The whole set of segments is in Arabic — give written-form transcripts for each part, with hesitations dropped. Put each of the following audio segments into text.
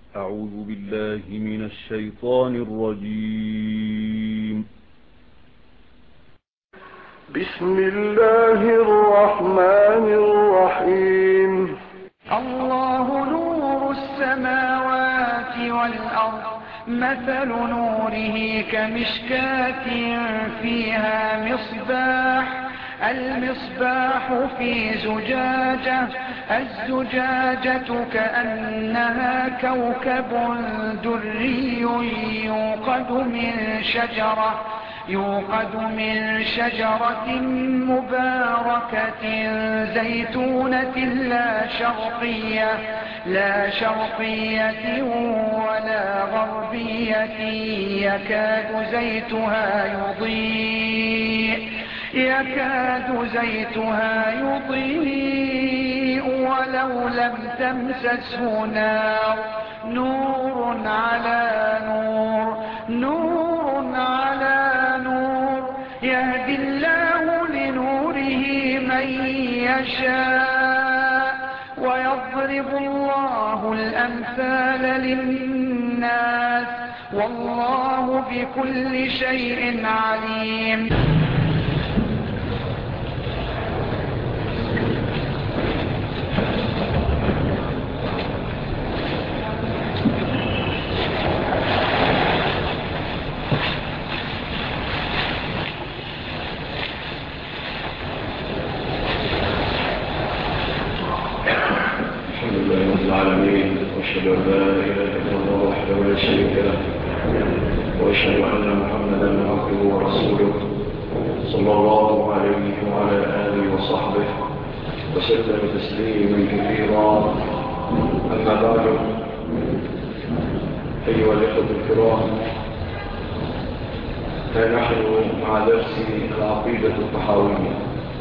أعوذ بالله من الشيطان الرجيم. بسم الله الرحمن الرحيم. الله نور السماوات والأرض، مثل نوره كمشكاة فيها مصباح، المصباح في زجاجة، الزجاجة كأنها كوكب دري يوقد من شجرة مباركة زيتونة لا شرقية ولا غربية، يكاد زيتها يضيء ولو لم تمسسه نار، نور على نور، يهدي الله لنوره من يشاء، ويضرب الله الأمثال للناس، والله بكل شيء عليم. وأشهد أن لا إله إلا الله وحده لا شريك له، وأشهد أن محمدا عبده ورسوله صلى الله عليه وعلى آله وصحبه وسلم تسليما كثيرا. أما بعد، أيها الإخوة الكرام، فنحن مع درس العقيدة الطحاوية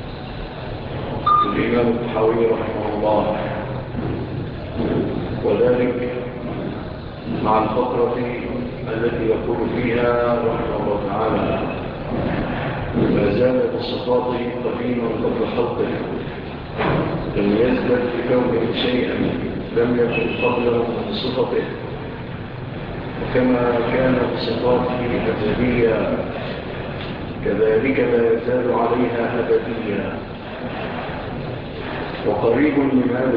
للإمام الطحاوي رحمه الله، وذلك مع الفقرة التي يقول فيها رحمه الله تعالى: ما زالت الصفات قديما قبل خلقه، لم يزدد بكونه شيئا لم يكن قبله من صفته، وكما كانت صفاته أزلية كذلك لا يزال عليها أبدية. وقريب من هذه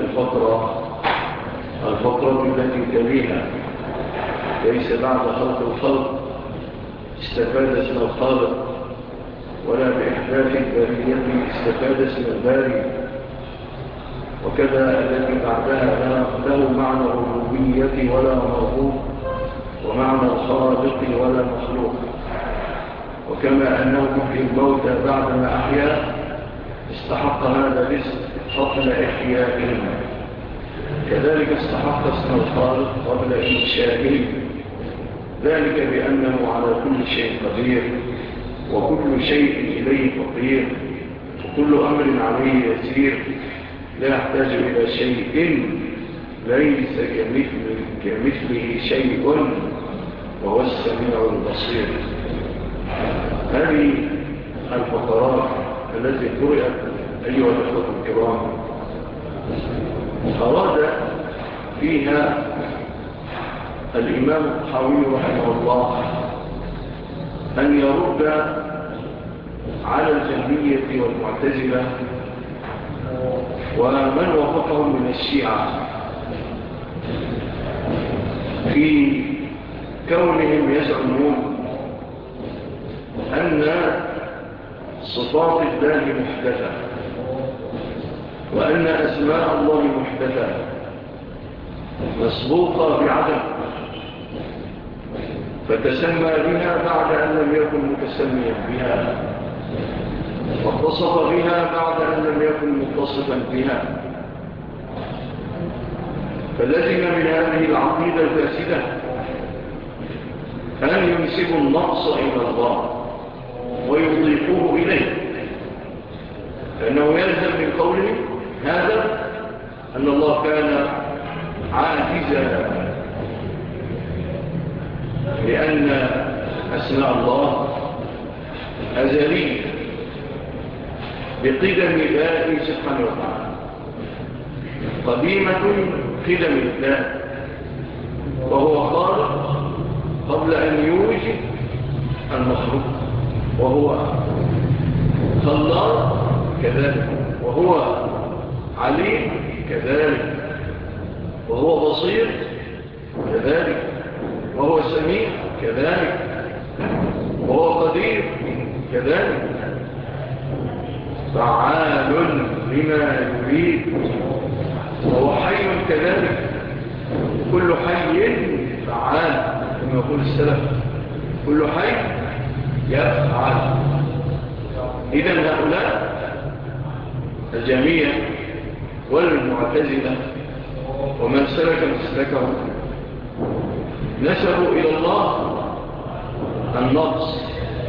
الفقرة التي تليها: ليس بعد خلق الخلق استفاد اسم الخالق، ولا بإحداث البارية استفاد اسم الباري، وكذا الذي بعدها له معنى الربوبية ولا مرغوب، ومعنى الخالق ولا مخلوق. وكما أنه في الموت بعدما أحيا استحق هذا الاسم قبل إحيائهم، كذلك استحق اسم الخالق قبل إنشائه، ذلك بأنه على كل شيء قدير، وكل شيء إليه فقير، وكل أمر عليه يسير، لا يحتاج إلى شيء، ليس كمثله شيء، وهو السميع البصير. هذه الفقرات التي قرأت أيها الأخوة الكرام أراد فيها الإمام الطحاوي رحمه الله أن يرد على الجهمية والمعتزلة ومن وافقهم من الشيعة في كونهم يزعمون أن صفات الله محدثة، وأن أسماء الله محدثة مسبوقة بعدم، فتسمى بها بعد أن لم يكن متسميا بها، واتصف بها بعد أن لم يكن متصفا بها. فلزم من هذه العقيدة الفاسدة أن ينسبوا النقص إلى الله ويضيفوه إليه، لأنه يلزم من قوله هذا أن الله كان عاجزا، لأن أسماء الله أزلية بقدم الله سبحانه وتعالى، قديمة قدم الله، وهو خالق قبل أن يوجد المخلوق، وهو خلاق كذلك، وهو عليم كذلك، وهو بصير كذلك، وهو سميع كذلك، وهو قدير كذلك، فعال لما يريد، وهو حي كذلك، كل حي فعال كما يقول السلف، كل حي يفعل. إذن هؤلاء الجميع والمعتزلة ومن سلك مسلكهم نسبوا إلى الله النقص،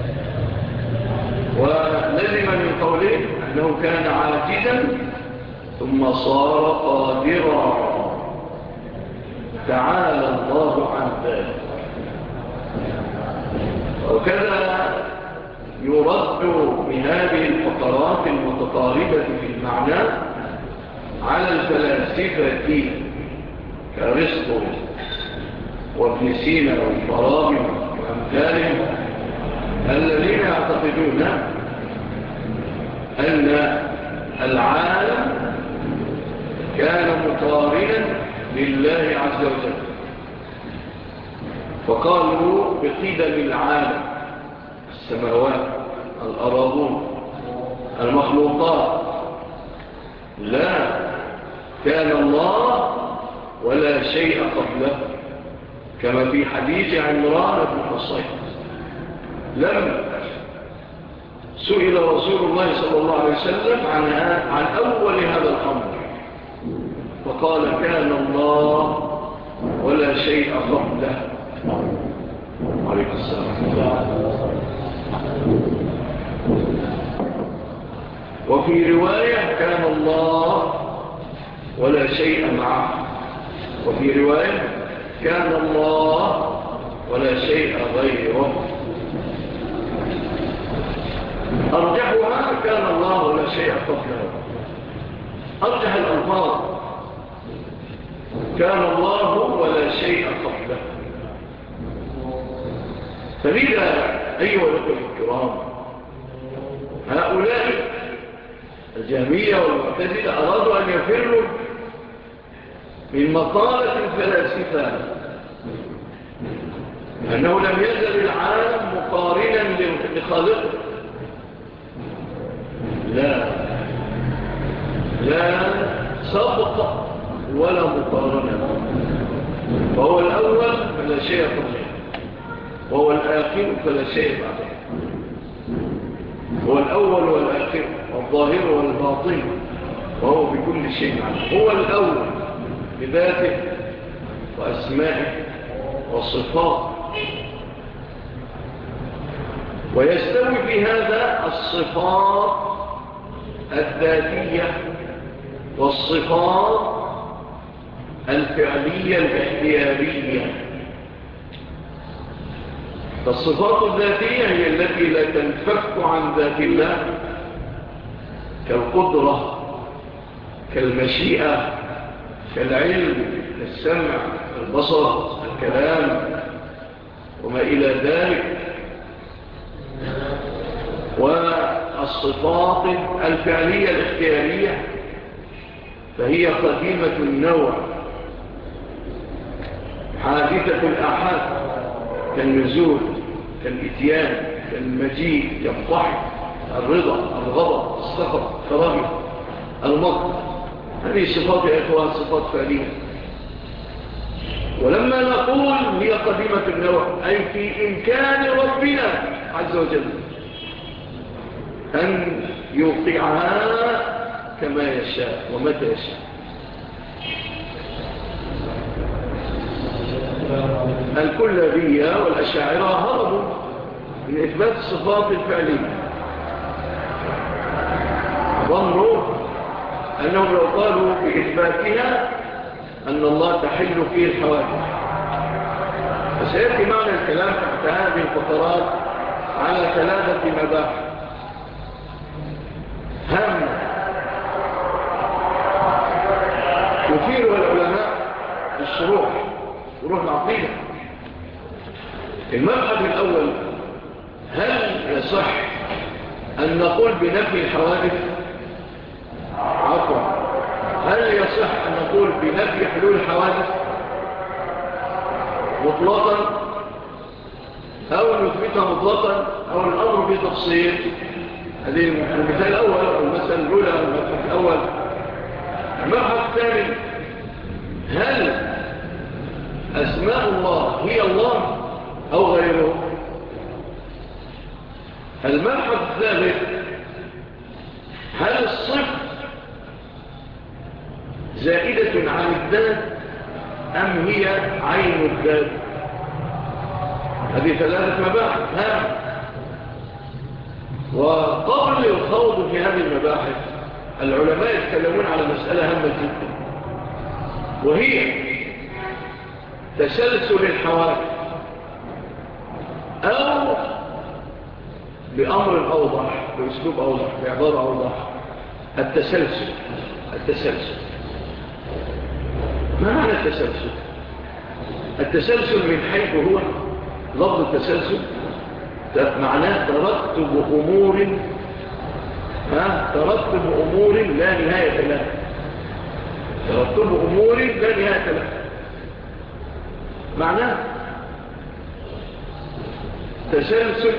ولزم من قوله أنه كان عاجزا ثم صار قادرا، تعالى الله عن ذلك. وكذا يرد بهذه الفقرات المتقاربة في المعنى على الفلاسفة كأرسطو وابن سينا والفارابي وأمثالهم، الذين يعتقدون أن العالم كان مقارنا لله عز وجل، فقالوا بقدم العالم، السماوات، الأراضون، المخلوقات، لا كان الله ولا شيء قبله، كما في حديث عمران بن حصين. لم سئل رسول الله صلى الله عليه وسلم عن أول هذا الأمر فقال كان الله ولا شيء قبله. عليك السلام. وفي رواية كان الله ولا شيء معه، وفي رواية كان الله ولا شيء غيره. أرجحها كان الله ولا شيء قبله. أرجح الألفاظ كان الله ولا شيء قبله. فلذا أيها الأخوة الكرام، هؤلاء الجهمية والمعتزلة أرادوا أن يفروا من مقالة الفلاسفة أنه لم يزل العالم مقارنا لخالقه. لا سبق ولا مقارنة، فهو الأول فلا شيء قبله، وهو الآخر فلا شيء بعده، هو الأول والآخر والظاهر والباطن، وهو بكل شيء عنه. هو الأول بذاته وأسمائه والصفات، ويستوي في هذا الصفات الذاتية والصفات الفعلية الاختيارية. فالصفات الذاتية هي التي لا تنفك عن ذات الله، كالقدرة، كالمشيئة، كالعلم، كالسمع، البصر، الكلام وما إلى ذلك. والصفات الفعلية الاختيارية فهي قديمة النوع، حادثة الآحاد، كالنزول، كالإتيان، كالمجيء، كالضحك، الرضا، الغضب، السخط، الكراهية، المطر. هذه صفات يا إخوان صفات فعلية. ولما نقول هي قديمة النوع أي في إمكان ربنا عز وجل أن يوقعها كما يشاء ومتى يشاء. الكلابية والأشاعرة هربوا من إثبات الصفات الفعلية، ظنوا أنهم لو قالوا بإثباتها أن الله تحل فيه الحوادث. فسيأتي معنى الكلام تحت هذه الفقرات على 3 مباحث هامة يثيرها العلماء بالشروح وروح العقيدة. المبحث الأول: هل يصح أن نقول بنفي الحوادث؟ عفوا، هل يصح أن نقول بنفي حلول الحوادث مطلقا أو نثبتها مطلقا أو الأمر بتفصيل؟ هذه المثال الأول أو المسألة الأولى أو المبحث الأول. المبحث الثاني: هل أسماء الله هي الله أو غيره؟ المبحث الثالث: هل الصفة زائدة عن الذات أم هي عين الذات؟ هذه ثلاثة مباحث هامة. وقبل الخوض في هذه المباحث العلماء يتكلمون على مسألة هامة جدا، وهي تسلسل الحوادث، أو بأمر أوضح، بأسلوب أوضح، بعبارة أوضح: التسلسل. ما معنى التسلسل؟ التسلسل من حيث هو لفظ التسلسل معناه ترتب أمور لا نهاية لها. ترتب أمور لا نهاية لها معناه تسلسل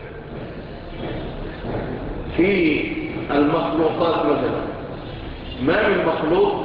في المخلوقات. مثلا ما من مخلوق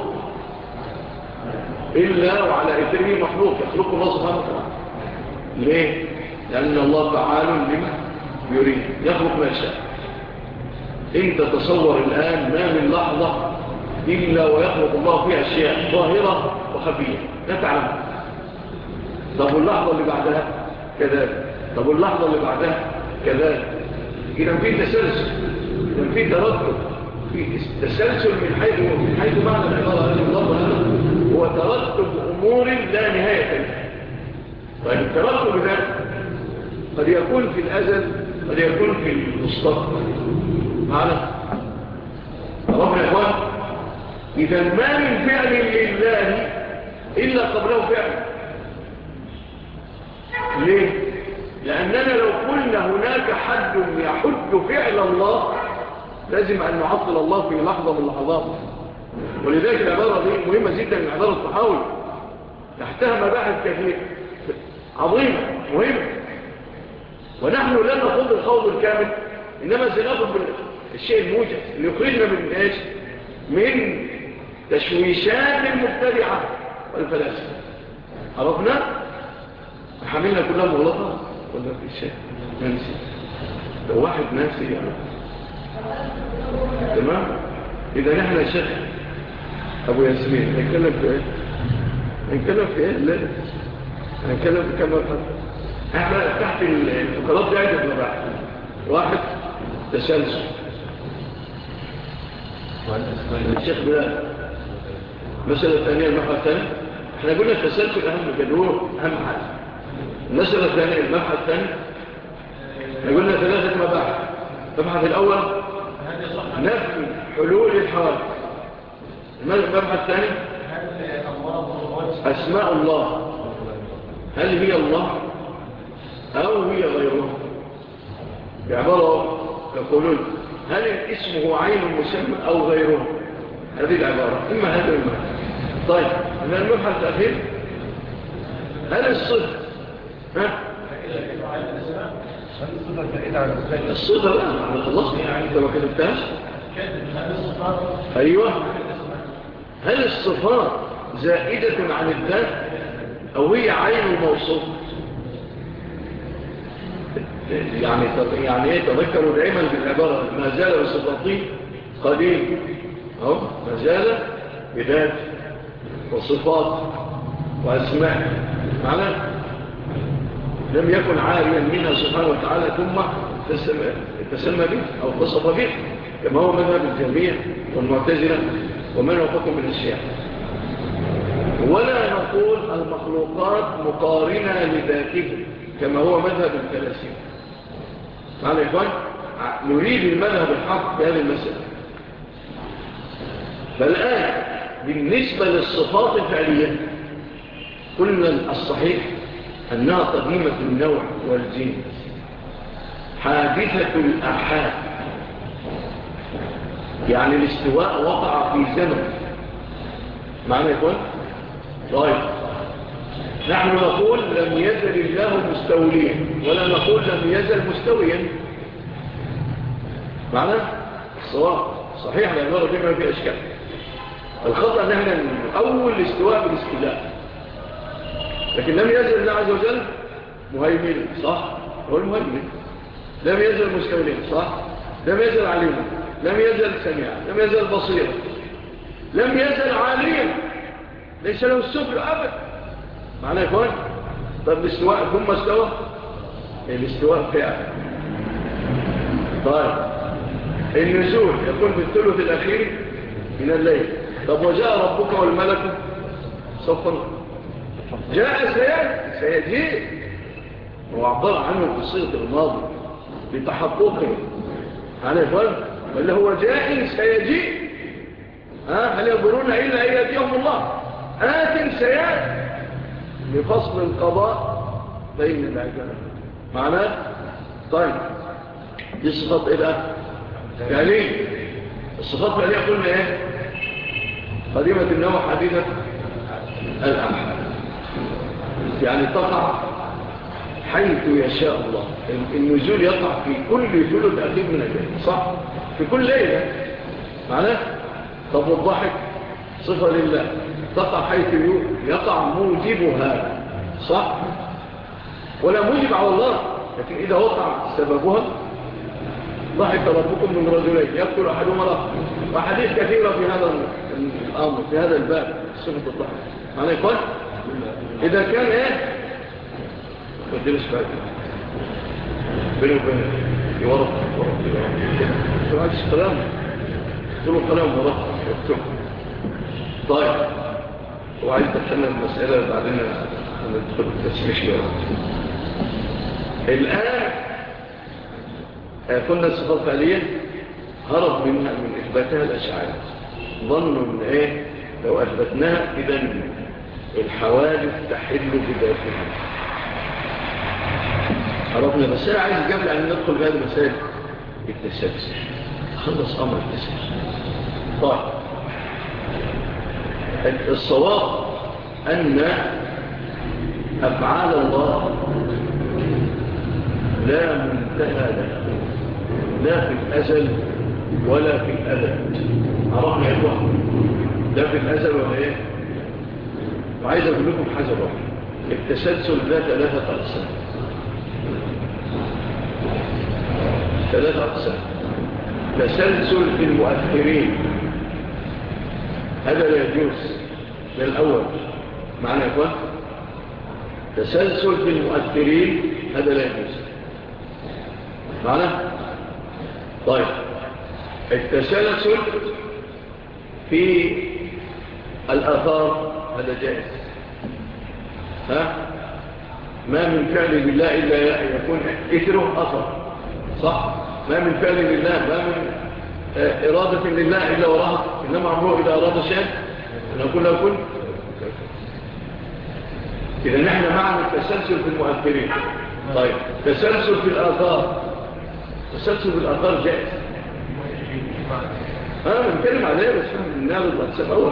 إلا وعلى إثره مخلوق يخلق الله سبحانه وتعالى. ليه؟ لأن الله فعال لما يريد، يخلق ما شاء. انت تصور الآن ما من لحظة إلا ويخلق الله فيها أشياء ظاهرة وخفية لا تعلم. طب واللحظة اللي بعدها كذلك، طب واللحظة اللي بعدها كذلك. إذا في تسلسل، إذا في ترتب، في تسلسل من حيث معنى العبارة هذه اللفظة هو ترتب أمور لا نهاية لها. طيب الترتب ده قد يكون في الأزل، قد يكون في المستقبل. معنا ربنا يا إخوان، إذا ما من فعل لله إلا قبله فعل. ليه؟ لأننا لو قلنا هناك حد يحد فعل الله لازم أن نعطل الله في لحظة من اللحظات. ولذلك العبارة دي مهمة جدا من عبارة التحاول، تحتها مباحث كثير عظيمة مهمة، ونحن لن نخوض الخوض الكامل، إنما سنأخذ بالشيء الموجز اللي يخرجنا من إيش؟ من تشويشات المبتدعة والفلاسفة. عرفنا؟ حملنا كلها مغلطة ولا في شيء ننسي؟ لو واحد ناسي يعني تمام؟ إذا نحن الشيخ أبو ياسمين هنتكلم في إيه؟ هنتكلم في إيه؟ لا هنتكلم في كم مرحلة. احنا تحت الفقرات دي عدة مباحث. واحد تسلسل. الشيخ بلال المسألة الثانية المبحث الثاني، احنا قلنا التسلسل أهم كدور أهم حاجة. المسألة الثانية المبحث الثاني احنا قلنا ثلاثة مباحث. المبحث الأول نفي حلول الحوادث. المبحث الثاني أسماء الله، هل هي الله أو هي غيره؟ بعبارة يقولون هل الاسم هو عين المسمى أو غيره؟ هذه العبارة إما هذا وإما هذا. طيب من المبحث الأخير هل الصفة الصفة بقى معنى خلصنا أنت ما كتبتهاش. أيوة، هل الصفات زائدة عن الذات أو هي عين الموصوف؟ يعني ايه؟ تذكروا دائما بالعبارة ما زال بصفاته قديم، ما زال بذات وصفات وأسماء، معنى لم يكن عاريا منها سبحانه وتعالى ثم تسمى به أو اتصف به، كما هو مذهب الجهمية والمعتزلة ومن وفقهم من الشيعة. ولا نقول المخلوقات مقارنة لذاته كما هو مذهب الفلاسفة. معنى إخوان نريد المذهب الحق في هذه المسألة. فالآن بالنسبة للصفات الفعلية قلنا الصحيح أنها قديمة النوع والجنس حادثة الآحاد، يعني الاستواء وقع في زمن. معنى يقول طيب نحن نقول لم يزل الله مستوليا ولا نقول لم يزل مستويا. معنى الصواب صحيح لأن الله بما في أشكال. الخطأ أن احنا أول الاستواء بالاستيلاء، لكن لم يزل الله عز وجل مهيمن صح، هو المهيمن. لم يزل مستوليا صح، لم يزل عليما، لم يزل سميعا، لم يزل بصيرا، لم يزل عاليا، ليس له السفر أبدا. معنى يقول طب الاستواء ثم استوى، الاستواء فعلا. طيب النزول يكون في الثلث الأخير من الليل. طب وجاء ربك والملك صفا، جاء سيجيء، هو عبر عنه في صيغة الماضي بتحققه. معنى يقول اللي هو جاء سيجيء. هل ينظرون إلا أن يأتيهم الله آت سيأتي لفصل القضاء بين العباد. معناه طيب دي صفات إيه يعني الصفات اللي قلنا إيه؟ قديمة النوع حديثة الأحد، يعني تقع حيث يشاء الله. النزول يقع في كل ثلث أخير من الليل صح؟ في كل ليلة. معناه طب والضحك صفة لله تقع حيث يقع موجبها صح؟ ولا موجب على الله، لكن إذا وقع سببها ضحك ربكم من رجلين يقتل أحدهما الآخر. وحديث كثيرة في هذا الأمر في هذا الباب صفة الضحك. معنى يقول إذا كان إيه ودينش بعد بينه وبينه يورط كده هذا الكلام كله كلام ورط يكتب. طيب وعايز تتكلم المسألة بعدين ندخل التسميش بقى. الآن قلنا الصفات الفعلية هرب منها من إثباتها الأشعار، ظنوا إن إيه لو أثبتناها إذا الحوادث تحل بذاتها. عرفنا. بس أنا عايز قبل أن ندخل في هذه المسائل التسلسل، خلص أمر التسلسل. طيب الصواب أن أفعال الله لا منتهى لها، لا في الأزل ولا في الأبد. عرفنا يا إخوة لا في الأزل ولا إيه. وعايز أقول لكم حاجة بقى. التسلسل ذات ثلاثة أقسام. ثلاثة أقسام. تسلسل في المؤثرين هذا لا يجوز، ده الأول. معنى يا إخوان تسلسل في المؤثرين هذا لا يجوز. معنى طيب التسلسل في الآثار هذا جائز. ما من فعل بالله إلا يكون إثره أثر صح. ما من فعل لله، ما من إرادة لله إلا وراها، إنما عمره إذا أراد شيء نقول له كن. إذا نحن معنا التسلسل في المؤثرين. طيب تسلسل في الآثار، تسلسل في الآثار جائز. بنتكلم عليه بس نعرض الأقسام أول.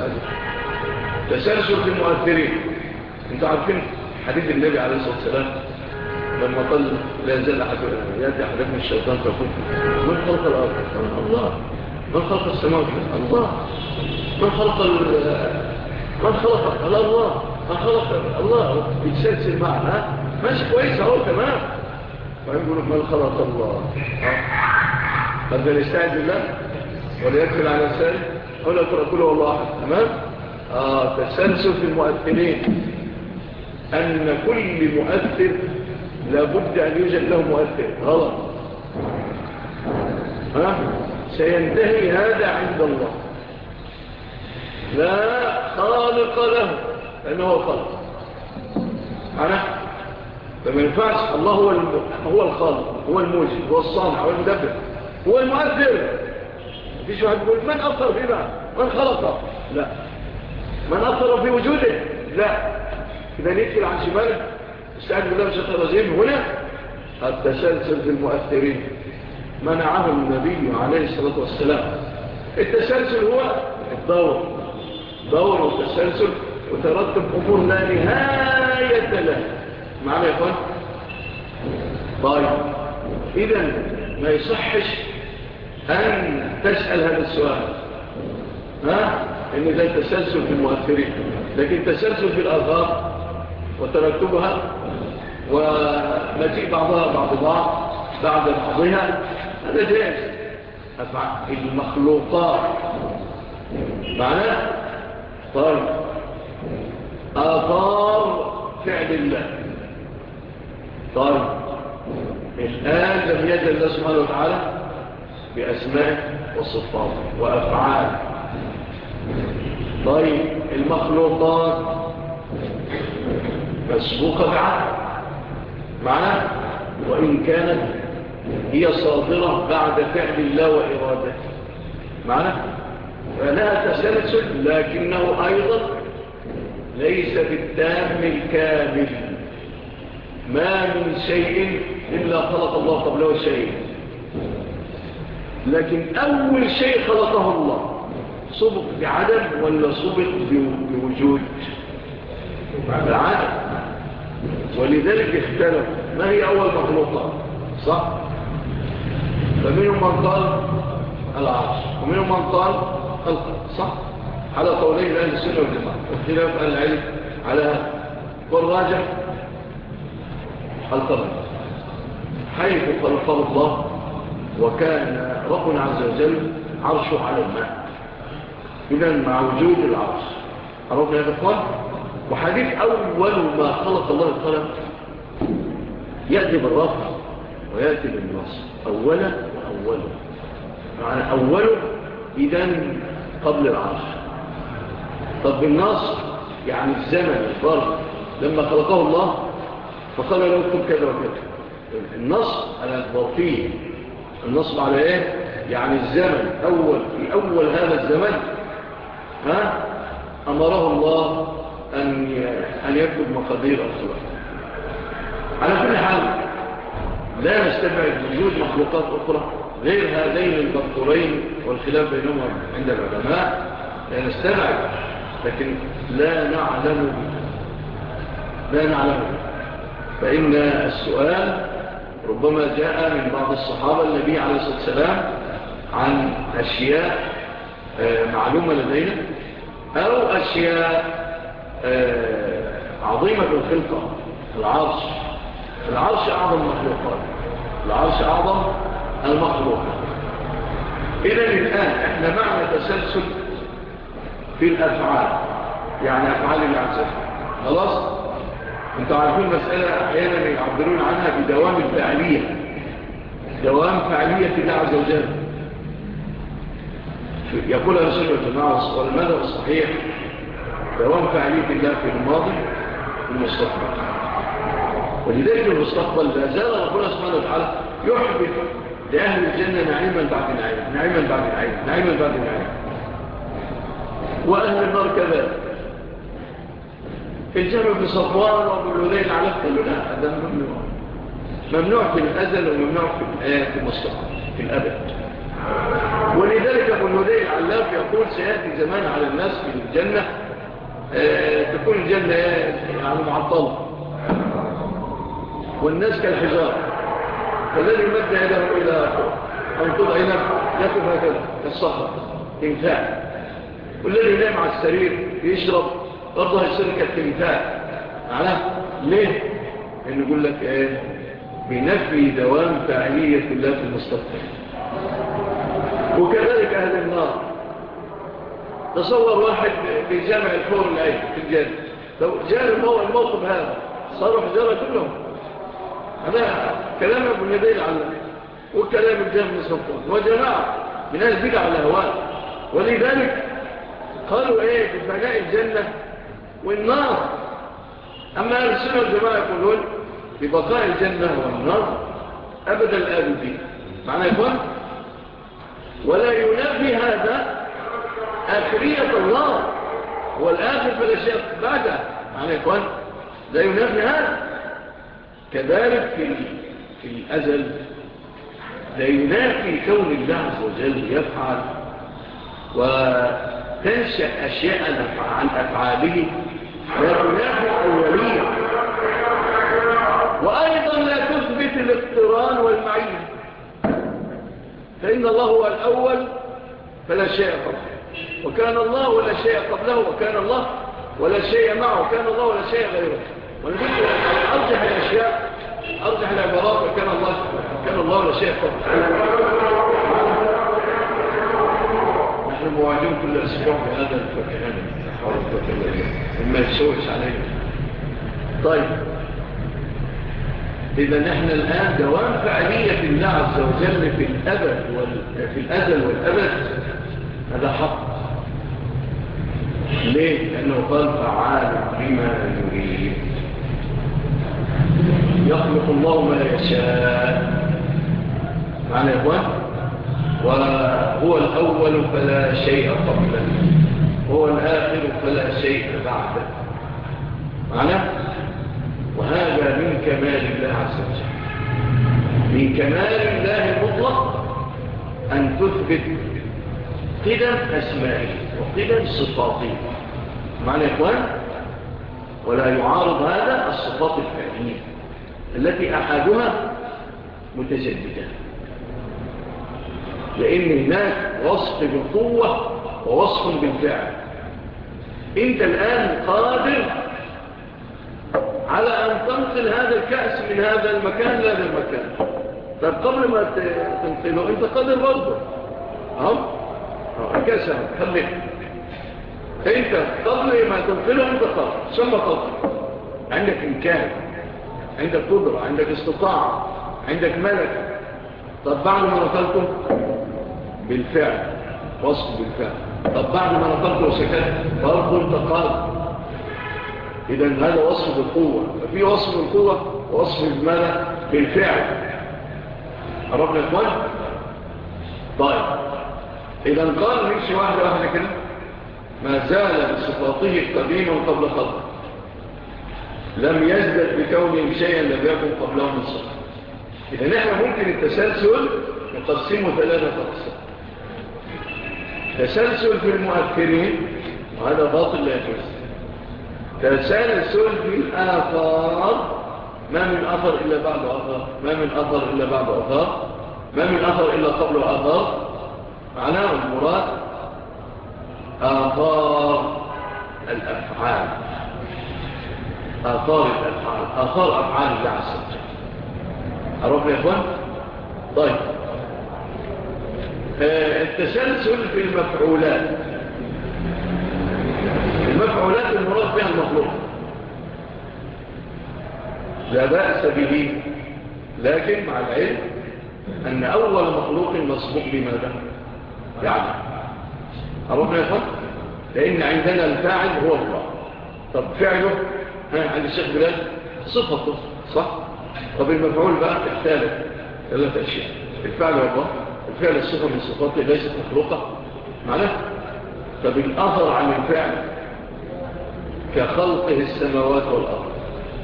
تسلسل في المؤثرين. انتوا عارفين حديث النبي عليه الصلاة والسلام لما قال لا يزال يأتي أحدكم الشيطان فيقول من خلق الأرض؟ الله. من خلق السماوات؟ الله. من خلق الله؟ من خلق الله؟ يتسلسل معنا ماشي كويس اهو تمام. فيقولوا من خلق الله؟ هذا يستعد بالله وليكفل على السائل أولا يقول كله والله أحد. تمام. تسلسل في المؤثرين أن كل مؤثر لابد أن يوجد له مؤثر. غلط. سينتهي هذا عند الله، لا خالق له لأنه هو خالق. فما ينفعش. الله هو الخالق، هو الموجد، هو الصانع، هو المدبر، هو المؤثر. مفيش واحد يقول من أثر فينا، من خلقه؟ لا. من أثر في وجوده؟ لا. كده نقفل عن شماله استعد بالله من الشيطان الرجيم. هنا التسلسل في المؤثرين منعه النبي عليه الصلاة والسلام. التسلسل هو دور والتسلسل وترتب أمور لا نهاية له. معنى يا إخوان؟ طيب إذن ما يصحش أن تسأل هذا السؤال إن ده التسلسل في المؤثرين، لكن التسلسل في الألفاظ وترتبها ومجيء بعضها بعد بعضها هذا جائز. المخلوقات معناه طيب آثار فعل الله. طيب الآن لم يجد الله سبحانه وتعالى بأسماء وصفات وأفعال. طيب المخلوقات مسبوقة بعد معناه وإن كانت هي صادرة بعد فعل الله وإرادته معناه فلها تسلسل، لكنه أيضا ليس بالتام الكامل. ما من شيء إلا خلق الله قبله شيء، لكن أول شيء خلقه الله سبق بعدم ولا سبق بوجود؟ بعدم. ولذلك اختلف ما هي أول مخلوقات، صح؟ فمنهم من قال العرش ومنهم من قال القلب، صح؟ على قولين أهل السنة والجماعة واختلاف أهل العلم على هذا. والراجح القلب حيث خلقه الله وكان ربنا عز وجل عرشه على الماء، إذن مع وجود العرش عرفنا هذا القول. وحديث أول ما خلق الله القلم يأتي بالرفع ويأتي بالنص أولا وأوله، معنى أوله إذن قبل العرش. طب بالنص يعني الزمن الظرف لما خلقه الله فقال له اكتب كذا وكذا. النص على الظرفية، النصب على ايه؟ يعني الزمن في أول هذا الزمن أمره الله أن يكتب مقادير الخلق. على كل حال لا نستبعد وجود مخلوقات أخرى غير هذين المذكورين والخلاف بينهما عند العلماء، لا نستبعد، لكن لا نعلم. فإن السؤال ربما جاء من بعض الصحابة النبي عليه الصلاة والسلام عن أشياء معلومة لدينا أو أشياء عظيمة الخلقة. العرش أعظم مخلوقات، العرش أعظم المخلوقات. إذن الآن إحنا معنا تسلسل في الأفعال، يعني أفعال الله عز وجل. خلاص؟ انتوا عارفين مسألة أحيانا يعبرون عنها بدوام الفعلية، دوام فعلية الله عز وجل. يقول رسول الجماعة والمذهب الصحيح دوام فعلية الله في الماضي والمستقبل. ولذلك المستقبل لا زال ربنا سبحانه وتعالى يحدث لأهل الجنة نعيما بعد نعيم، نعيما بعد نعيم، نعيما بعد نعيم. وأهل النار كذلك. في الجامع في صفوان وبالولين على قالوا لا، هذا ممنوع في الأزل وممنوع في المستقبل في الأبد. ولذلك أبو الولين العلاف يقول سيأتي زمان على الناس في الجنة تكون الجنة يعني معطلة والناس كالحجار، فالذي يمد يده إلى أنطل عنب يقف هكذا كالصخر تمثال، والذي ينام على السرير يشرب برضه السرير كالتمثال. معناه ليه؟ لأنه يقول لك بنفي دوام فاعلية الله في المستقبل. وكذلك أهل النار، تصور واحد بجامع الحور العين في الجنة، لو جاء الموقف هذا صاروا حجارة كلهم. هذا كلام ابن النبي العلم وكلام الجامع صفوان وجماعة من أهل البدع والأهواء. ولذلك قالوا بفناء الجنة والنار. أما أهل السنة والجماعة يقولون ببقاء الجنة والنار أبدا الآبدين. معنى يقول ولا ينافي هذا آخرية الله والآخر فالأشياء بعدها. معنى يقول لا ينافي هذا. كذلك في الأزل لا ينافي كون الله عز وجل يفعل وتنشأ أشياء عن أفعاله، لا تنافي الأولية، وأيضا لا تثبت الاقتران والمعية، فإن الله هو الأول فلا شيء قبله، وكان الله ولا شيء قبله، وكان الله ولا شيء معه، وكان الله ولا شيء غيره. ونقول أرجح الأشياء، أرجح العبارات، وكان الله ولا شيء قبله. نحن مواجهون كل أسبوع بهذا الفكهان وما يتشوش علينا. طيب، إذا نحن الآن دوام فعلية الله عز وجل في الأزل والأبد، هذا حق. ليه؟ لأنه قال فعال بما يريد، يخلق الله ما يشاء. معنى يا إخوان؟ وهو الأول فلا شيء قبله، هو الآخر فلا شيء بعده. معنى؟ وهذا من كمال الله عز وجل، من كمال الله المطلق أن تثبت قدم أسمائه وقدم صفاته. معنى يا إخوان؟ ولا يعارض هذا الصفات الفعلية التي أحدها متجددة، لأن هناك وصف بالقوة ووصف بالفعل. أنت الآن قادر على أن تنقل هذا الكأس من هذا المكان لهذا المكان. طب قبل ما تنقله أنت قادر برضه، الكأس خليك أنت قبل ما تنقله أنت قادر، ثم قادر، عندك إمكان، عندك قدرة، عندك استطاعة، عندك ملك. طب بعد ما نقلته بالفعل، وصف بالفعل. طب بعد ما نقلته وسكت برضه أنت قادر. إذن هذا وصف بالقوة، ففي وصف بالقوة ووصف بالملك بالفعل. عرفنا يا إخوان؟ طيب، إذن قال نمشي واحدة واحدة كده. ما زال بصفاته قديما قبل خلقه، لم يزدد بكونه شيئا لم يكن قبله من صفة. إذن احنا ممكن التسلسل نقسمه 3 أقسام. تسلسل في المؤثرين، وهذا باطل لا يجوز. تسلسل في الآثار، ما من أثر إلا بعد أثر، ما من أثر إلا بعد أثر، ما من أثر إلا قبل أثر. معناه المراد آثار الأفعال، آثار الأفعال، آثار أفعال الله عز وجل. عرفنا يا إخوان؟ طيب، التسلسل في المفعولات. المفعولات المراد بها المخلوق لا بأس به، لكن مع العلم أن أول مخلوق مسبوق بماذا؟ يعني عرفنا يا إخوان؟ لأن عندنا الفاعل هو الله. طب فعله عند الشيخ بلال صفته، صح؟ طب المفعول بقى اختلف 3 أشياء. الفعل هو الله، الفعل الصفة من صفاته ليست مخلوقة معناه. طب الأثر عن الفعل كخلقه السماوات والأرض،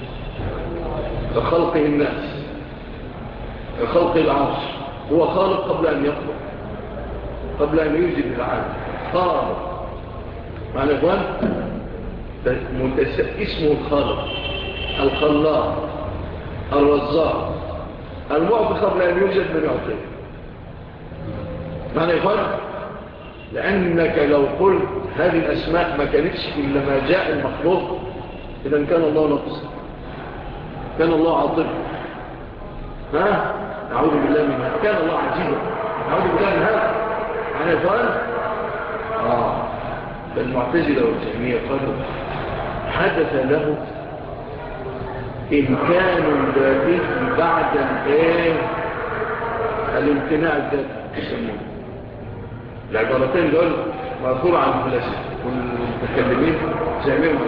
كخلقه الناس، كخلق العرش. هو خالق قبل أن يخلق، قبل أن يوجد العالم، خالق. معنى أخوان اسمه الخالق، الخلاق، الرزاق، المعطي قبل أن يوجد من يعطيه. معنى أخوان لأنك لو قلت هذه الأسماء ما كانتش إلا ما جاء المخلوق، إذن كان الله نقص، كان الله عظيم. نعوذ بالله من هذا. كان الله عجيبا، نعوذ بالله من هذا. معنى أخوان المعتزلة والجهمية قالوا حدث له إمكان ذاتي بعد الامتناع الذاتي يسمونه. العبارتين دول مأثورة عن الفلاسفة والمتكلمين جميعهم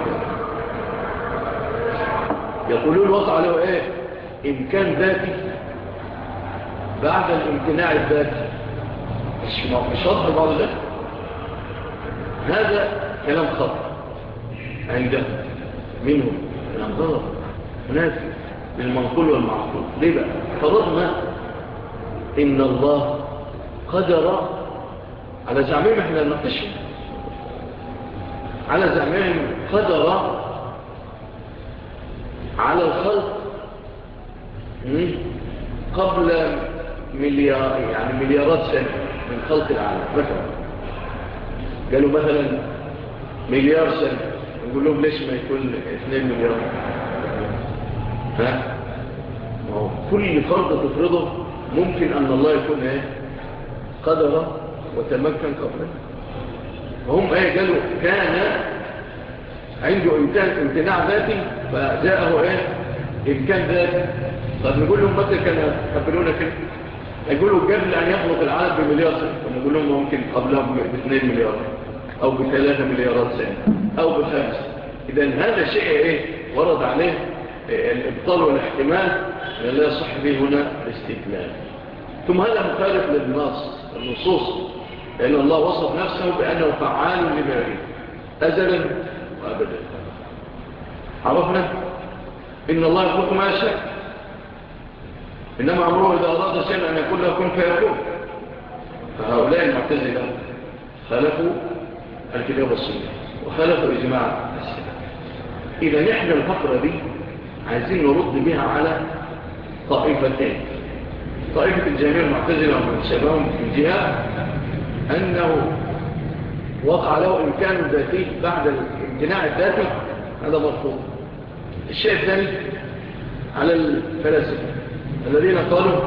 يقولون وقع له إمكان ذاتي بعد الامتناع الذاتي. مش واضح بعض ده. هذا كلام خطأ عندهم منهم يعني غلط منافي للمنقول والمعقول. ليه بقى؟ فرضنا إن الله قدر على زعمهم، احنا نناقشهم على زعمهم، قدر على الخلق قبل مليارات سنة من خلق العالم. مثلا قالوا مثلا مليار سنة، نقول لهم ليش ما يكون 2 مليار؟ ها؟ كل فرض تفرضه ممكن أن الله يكون قدر وتمكن قبله. وهم قالوا كان عنده امتناع ذاتي فجاءه إمكان ذاتي. طب نقول لهم متى كانوا يقبلون كده؟ يقولوا قبل أن يخلق العالم بمليار سنة، ونقول لهم ممكن قبلها ب2 مليار أو ب3 مليارات سنة أو ب5. إذن هذا شيء ورد عليه الإبطال والاحتمال أن لا يصح به هنا الاستدلال. ثم هذا مخالف للنصوص، لأن الله وصف نفسه بأنه فعال لما يريد أزلا وأبدا. عرفنا إن الله يخلق ما يشاء، إنما أمره إذا أراد شيئا أن يقول له كن فيكون. فهؤلاء المعتزلة خالفوا الكتاب والسنة وخالفوا إجماع السنة. إذا نحن الفقرة دي عايزين نرد بها على طائفتين: طائفة الجميع المعتزلة ومن شبههم من جهة أنه وقع له إمكان ذاتي بعد الامتناع الذاتي، هذا مرفوض. الشيء الثاني على الفلاسفة الذين قالوا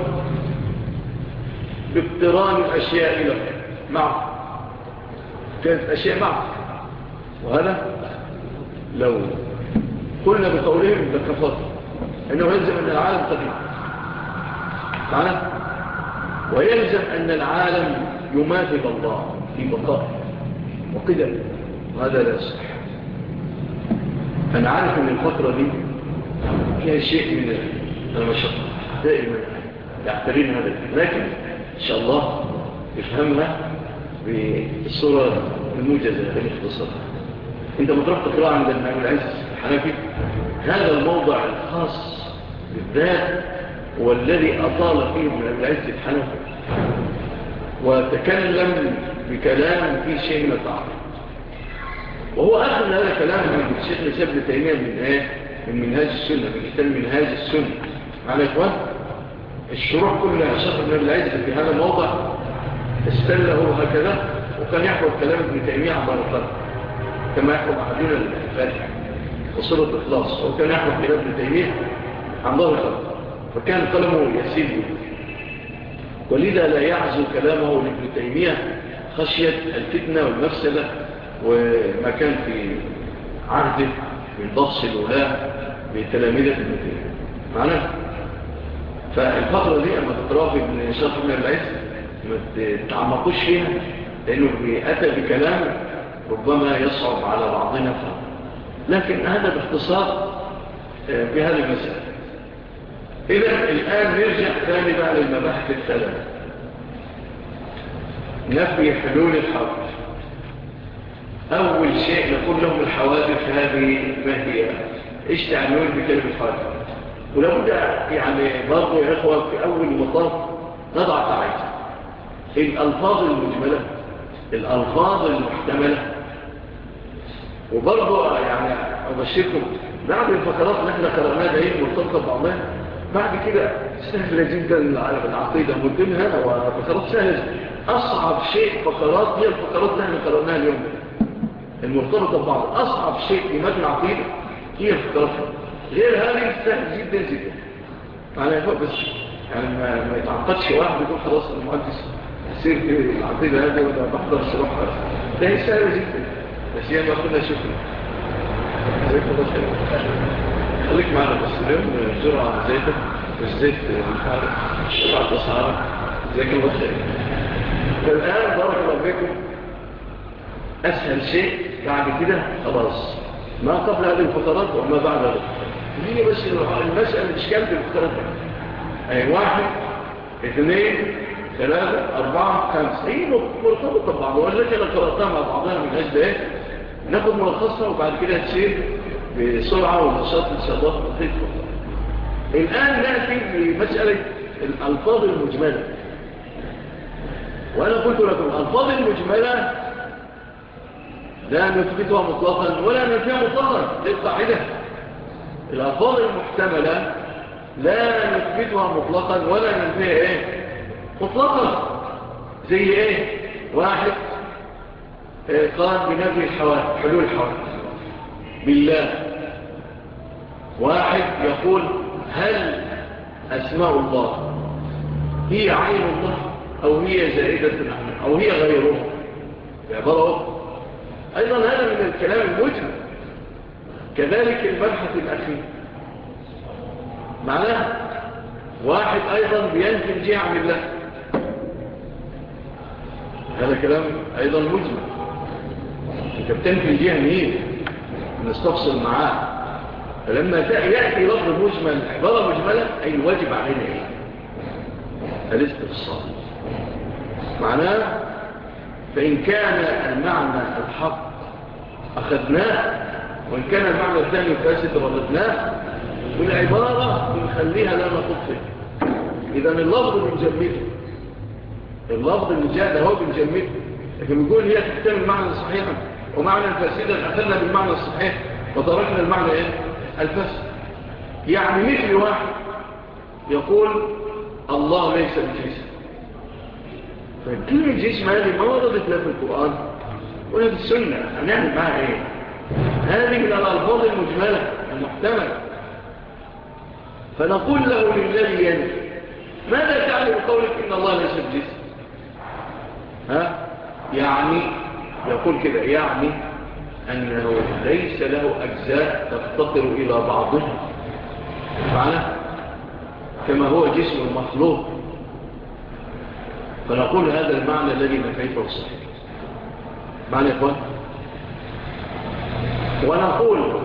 باقتران الأشياء له معه، كانت أشياء معه. وهذا لو قلنا بقولهم لكفر أنه يلزم أن العالم تقيم معنا، ويلزم أن العالم يماثل الله في بقائه وقدم، وهذا لا يصح. أنا عارف أن الفترة دي فيها شيء من المشقة دائما يعترين هذا، لكن إن شاء الله يفهمها بالصورة الموجزة بالاختصار. أنت مطرح تقرأ عند ابن العز الحنفي هذا الموضع الخاص بالذات هو الذي أطال فيه ابن العز الحنفي وتكلم بكلام فيه شيء من التعقيد، وهو أخذ هذا الكلام من الشيخ الإسلام ابن تيمية من منهاج السنة، من كتاب منهاج السنة. معنا يا إخوان الشروح كلها شرح ابن العز في هذا الموضع استله هكذا، وكان يحفظ كلام ابن تيمية عن ظهر القلب كما يحفظ أحدنا الفاتحة وصورة الإخلاص، وكان يحفظ كلام ابن تيمية عن ظهر القلب، فكان قلمه يسير به، ولذا لا يعزو كلامه لابن تيمية خشية الفتنة والمفسدة وما كان في عهده من بطش الولاة بتلاميذة ابن تيمية. معنا فالفترة دي أما تقرأ في ابن شرح ابن العز ما تتعمقوش فيها، لأنه أتى بكلام ربما يصعب على بعضنا فهم، لكن هذا باختصار بهذه المسألة. إذن الآن نرجع ثاني بقى للمباحث الثلاثة. نفي حلول الحوادث. أول شيء نقول لهم الحوادث هذه ما هي؟ إيش تعنون بكلمة حوادث؟ ولابد يعني برضو يا إخوة في أول مطاف نضع قاعدة: الألفاظ المجملة، الألفاظ المحتملة. وبرضو يعني أبشركم بعد الفقرات اللي احنا قرأناها دي مرتبطة بعضها، بعد كده سهلة جدا العقيدة مدنها وفقرات سهلة. أصعب شيء فقرات هي الفقرات اللي احنا قرأناها اليوم المرتبطة ببعض. أصعب شيء في متن العقيدة هي الفقرات، غير هذه سهل جدا جدا. معنى يفوق بس يعني ما يتعقدش واحد يقول خلاص المهندس يصير في العقيدة هذه ولا بحضر شروحها، ده هي سهلة جدا. بس هي ما كنا شكرا زيت الله خير. خليك معنا بس اليوم جرعة زيتك والزيت المحارب شفعة أسعارك زيك الله خير. فالآن بارك الله بكم أسهل شيء بعد كده خلاص ما قبل هذه الفترات وما بعد هذه الفترات هي بس المسألة الإشكال في الفترات. أي 1 2 3 4 5 هي مرتبطة ببعض، ولكن أنا قرأتها مع بعضها من أجل ناخد ملخصها وبعد كده تصير بسرعة ونشاط إن شاء الله نطيقه. الآن نأتي لمسألة الألفاظ المجملة. وأنا قلت لكم الألفاظ المجملة لا نثبتها مطلقا ولا ننفيها مطلقا. دي القاعدة. الألفاظ المحتملة لا نثبتها مطلقا ولا ننفيها إيه؟ مطلقا. زي إيه؟ واحد قال بنفي الحوادث، حلول الحوادث بالله. واحد يقول هل أسماء الله هي عين الله أو هي زائدة عنه أو هي غيره بعبارة أخرى. أيضا هذا من الكلام المجمل. كذلك المبحث الأخير معناه واحد أيضا بينفي الجهة عن الله. هذا كلام أيضا مجمل. أنت بتنفي الجهة مين؟ نستفصل معاه. فلما يأتي لفظ مجمل عبارة مجملة أي الواجب علينا إيه؟ الاستفصال. معناه فإن كان المعنى الحق أخذناه وإن كان المعنى الثاني فاسد رددناه. والعبارة بنخليها لا نقض فيه. إذن اللفظ بنجمده. اللفظ اللي جاء ده هو بنجمده. لكن بيقول هي تحتمل معنى صحيحا ومعنى فاسدا أخذنا بالمعنى الصحيح وتركنا المعنى إيه؟ الفاسد. يعني مثل واحد يقول الله ليس بجسم. فكلمة جسم هذه ما وردت لا في القرآن ولا في السنة. هنعمل معها إيه؟ هذه من الألفاظ المجملة المحتملة. فنقول له للذي ينفي ماذا تعلم قولك إن الله ليس بجسم؟ يعني يقول كده يعني أنه ليس له أجزاء تفتقر إلى بعضها معنى كما هو جسم المخلوق. فنقول هذا المعنى الذي نفيته الصحيح. معنى يا إخوان. ونقول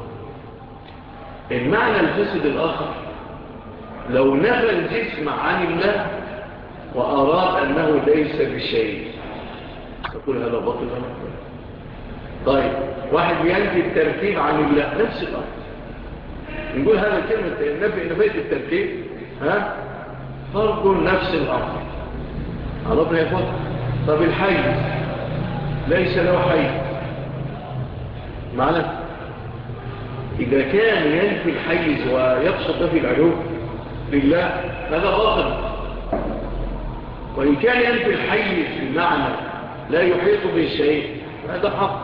المعنى الفاسد الآخر لو نفى الجسم عن الله وأراد أنه ليس بشيء نقول هذا باطل. طيب واحد بينفي الترتيب عن الله نفس الأمر نقول هذا كلمة نفيت الترتيب فرق نفس الأمر. عرفنا يا إخوان. طب الحيز ليس له حيز معنى إذا كان ينفي الحيز ويقصد في العلوم لله هذا باطل. وإن كان ينفي الحيز بمعنى لا يحيط به شيء هذا حق.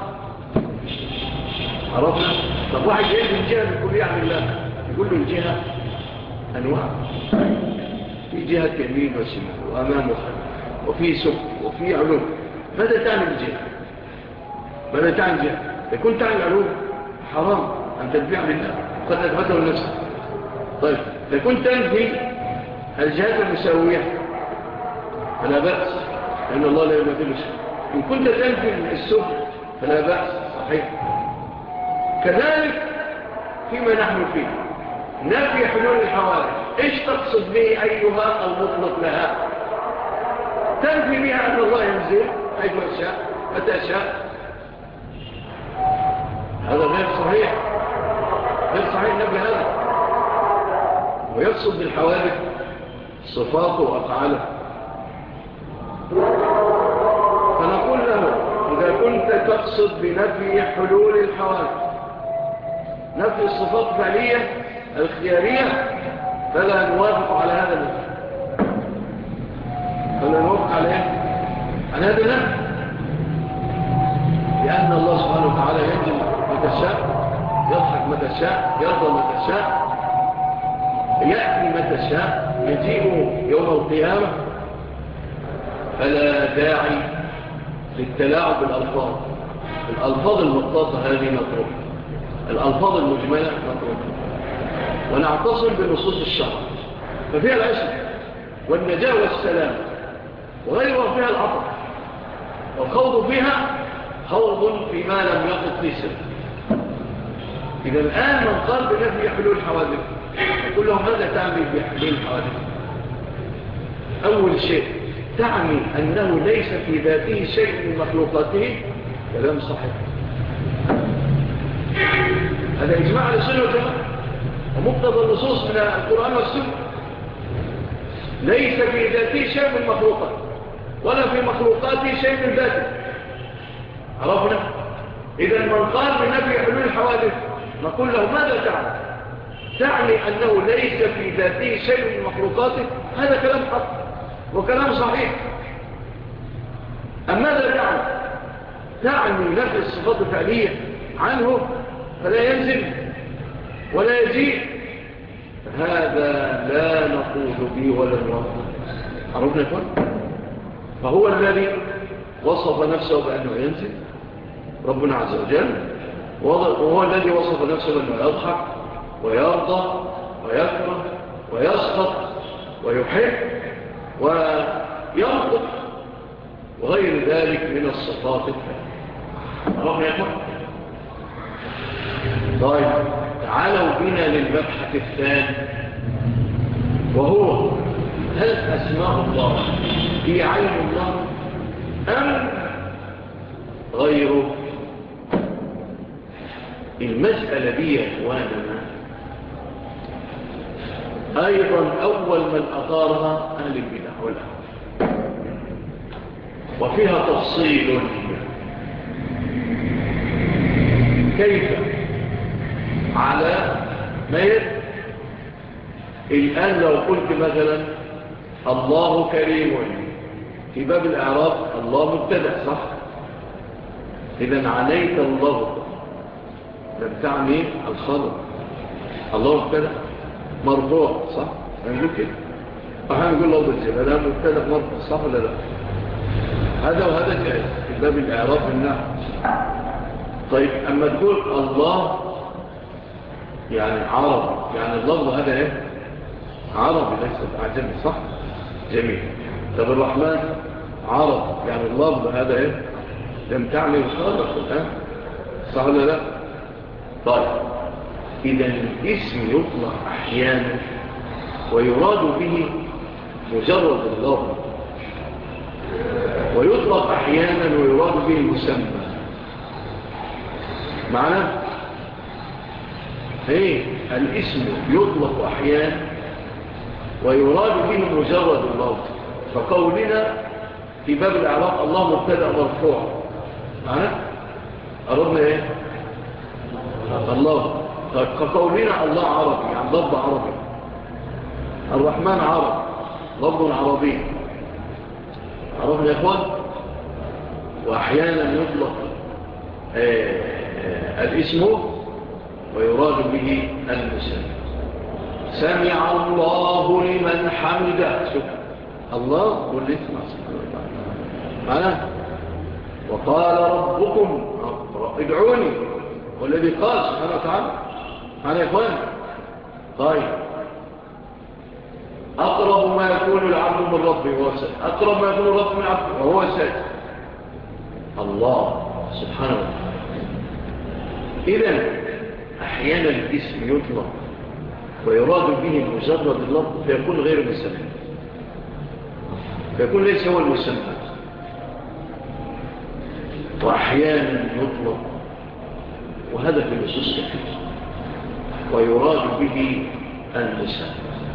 عرفنا. طب واحد ينفي الجهة بالكلية عن الله يقول له الجهة أنواع. في جهة يمين وشمال وأمام وخلف وفي سب وفي علوم. ماذا تعني الجهة؟ ماذا تعني الجهة؟ يكون تعني العلوم حرام أن تنفيع لله قد أثبته لنفسه. طيب لكن تنفي الجهات المساوية فلا بأس لأن الله لا يمثل شيء. إن كنت تنفي السفل فلا بأس صحيح. كذلك فيما نحن فيه نفي حلول الحوادث إيش تقصد به أيها المطلق لها؟ تنفي بها أن الله ينزل حيث شاء متى شاء. هذا غير صحيح. غير صحيح نفي هذا. ويقصد بالحوادث صفاته وأفعاله. فنقول له إذا كنت تقصد بنفي حلول الحوادث نفي الصفات الفعلية الخيارية فلا نوافق على هذا النفي. فلا نوافق عليه عن هذا النفي لأن الله سبحانه وتعالى ينزل متى شاء يضحك متى شاء يرضى متى شاء يأتي متى شاء يجيء يوم القيامة. فلا داعي للتلاعب بالألفاظ. الألفاظ المطلقة هذه نتركها. الألفاظ المجملة نتركها ونعتصم بنصوص الشرع ففيها العشق والنجاة والسلام وغيرها فيها العطف. والخوض فيها خوض فيما لم يقض في سر. إذا الآن من قال بنفي حلول الحوادث يقول لهم ماذا تعني بحلول الحوادث؟ أول شيء تعني أنه ليس في ذاته شيء من مخلوقاته كلام صحيح. هذا هذا إجماع على السنة والجماعة ومقتضى النصوص من القرآن والسنة. ليس في ذاته شيء من مخلوقات ولا في مخلوقاته شيء من ذاته. عرفنا؟ إذا من قال بنفي حلول الحوادث نقول له ماذا تعني؟ تعني أنه ليس في ذاته شيء من مخلوقاته؟ هذا كلام حق وكلام صحيح. أما ماذا تعني؟ تعني نفي الصفات الفعلية عنه فلا ينزل ولا يجيء، هذا لا نقول به ولا نوضح. عرفنا كون؟ فهو الذي وصف نفسه بأنه ينزل ربنا عز وجل، وهو الذي وصف نفسه بأنه يضحك ويرضى ويكره ويسخط ويحب ويرضى وغير ذلك من الصفات الفعلية. عرفنا يا كون؟ طيب تعالوا بنا للمبحث الثاني، وهو هل أسماء الله هي عين الله أم غيره؟ المسألة دي يا إخواننا أيضا أول من أثارها أهل البدع والأهواء، وفيها تفصيل. كيف؟ على ميت الآن لو قلت مثلا الله كريم في باب الإعراب الله مبتدأ صح؟ إذا عنيت الله لم تعني الخلق. الله مبتدأ مرفوع صح؟ هنقول كده وهنقول الله بالجبل هذا مبتدأ مرفوع صح ولا لا؟ هذا وهذا جائز في باب الإعراب بالنحو. طيب أما تقول الله يعني عربي، يعني اللفظ هذا ايه؟ عربي ليس أعجمي صح؟ جميل. طب الرحمن عربي، يعني اللفظ هذا ايه؟ لم تعني الخالق الآن صح ولا لا؟ طيب إذا الاسم يطلق أحيانا ويراد به مجرد اللفظ، ويطلق أحيانا ويراد به المسمى. معنى ايه؟ الاسم يطلق أحيانا ويراد به مجرد اللفظ. فقولنا في باب الإعراب الله مبتدأ مرفوع، معنى أردنا ايه؟ الله. كقولنا الله عربي يعني لفظ عربي، الرحمن عربي لفظ عربي. عرفنا يا اخوان؟ واحيانا يطلق الاسم ويراد به المسمى. سمع الله لمن حمده، شوف الله والاسم معنى وقال ربكم ادعوني، والذي قال سبحانه وتعالى معنى يا اخوان. طيب أقرب ما يكون العبد من ربه وهو ساجد، أقرب ما يكون الرب من عبده وهو ساجد الله سبحانه وتعالى. إذن أحيانا الاسم يطلق ويراد به مجرد اللفظ فيكون غير مسمى، فيكون ليس هو المسمى. وأحيانا يطلق وهذا في النصوص كثير ويراد به المسمى.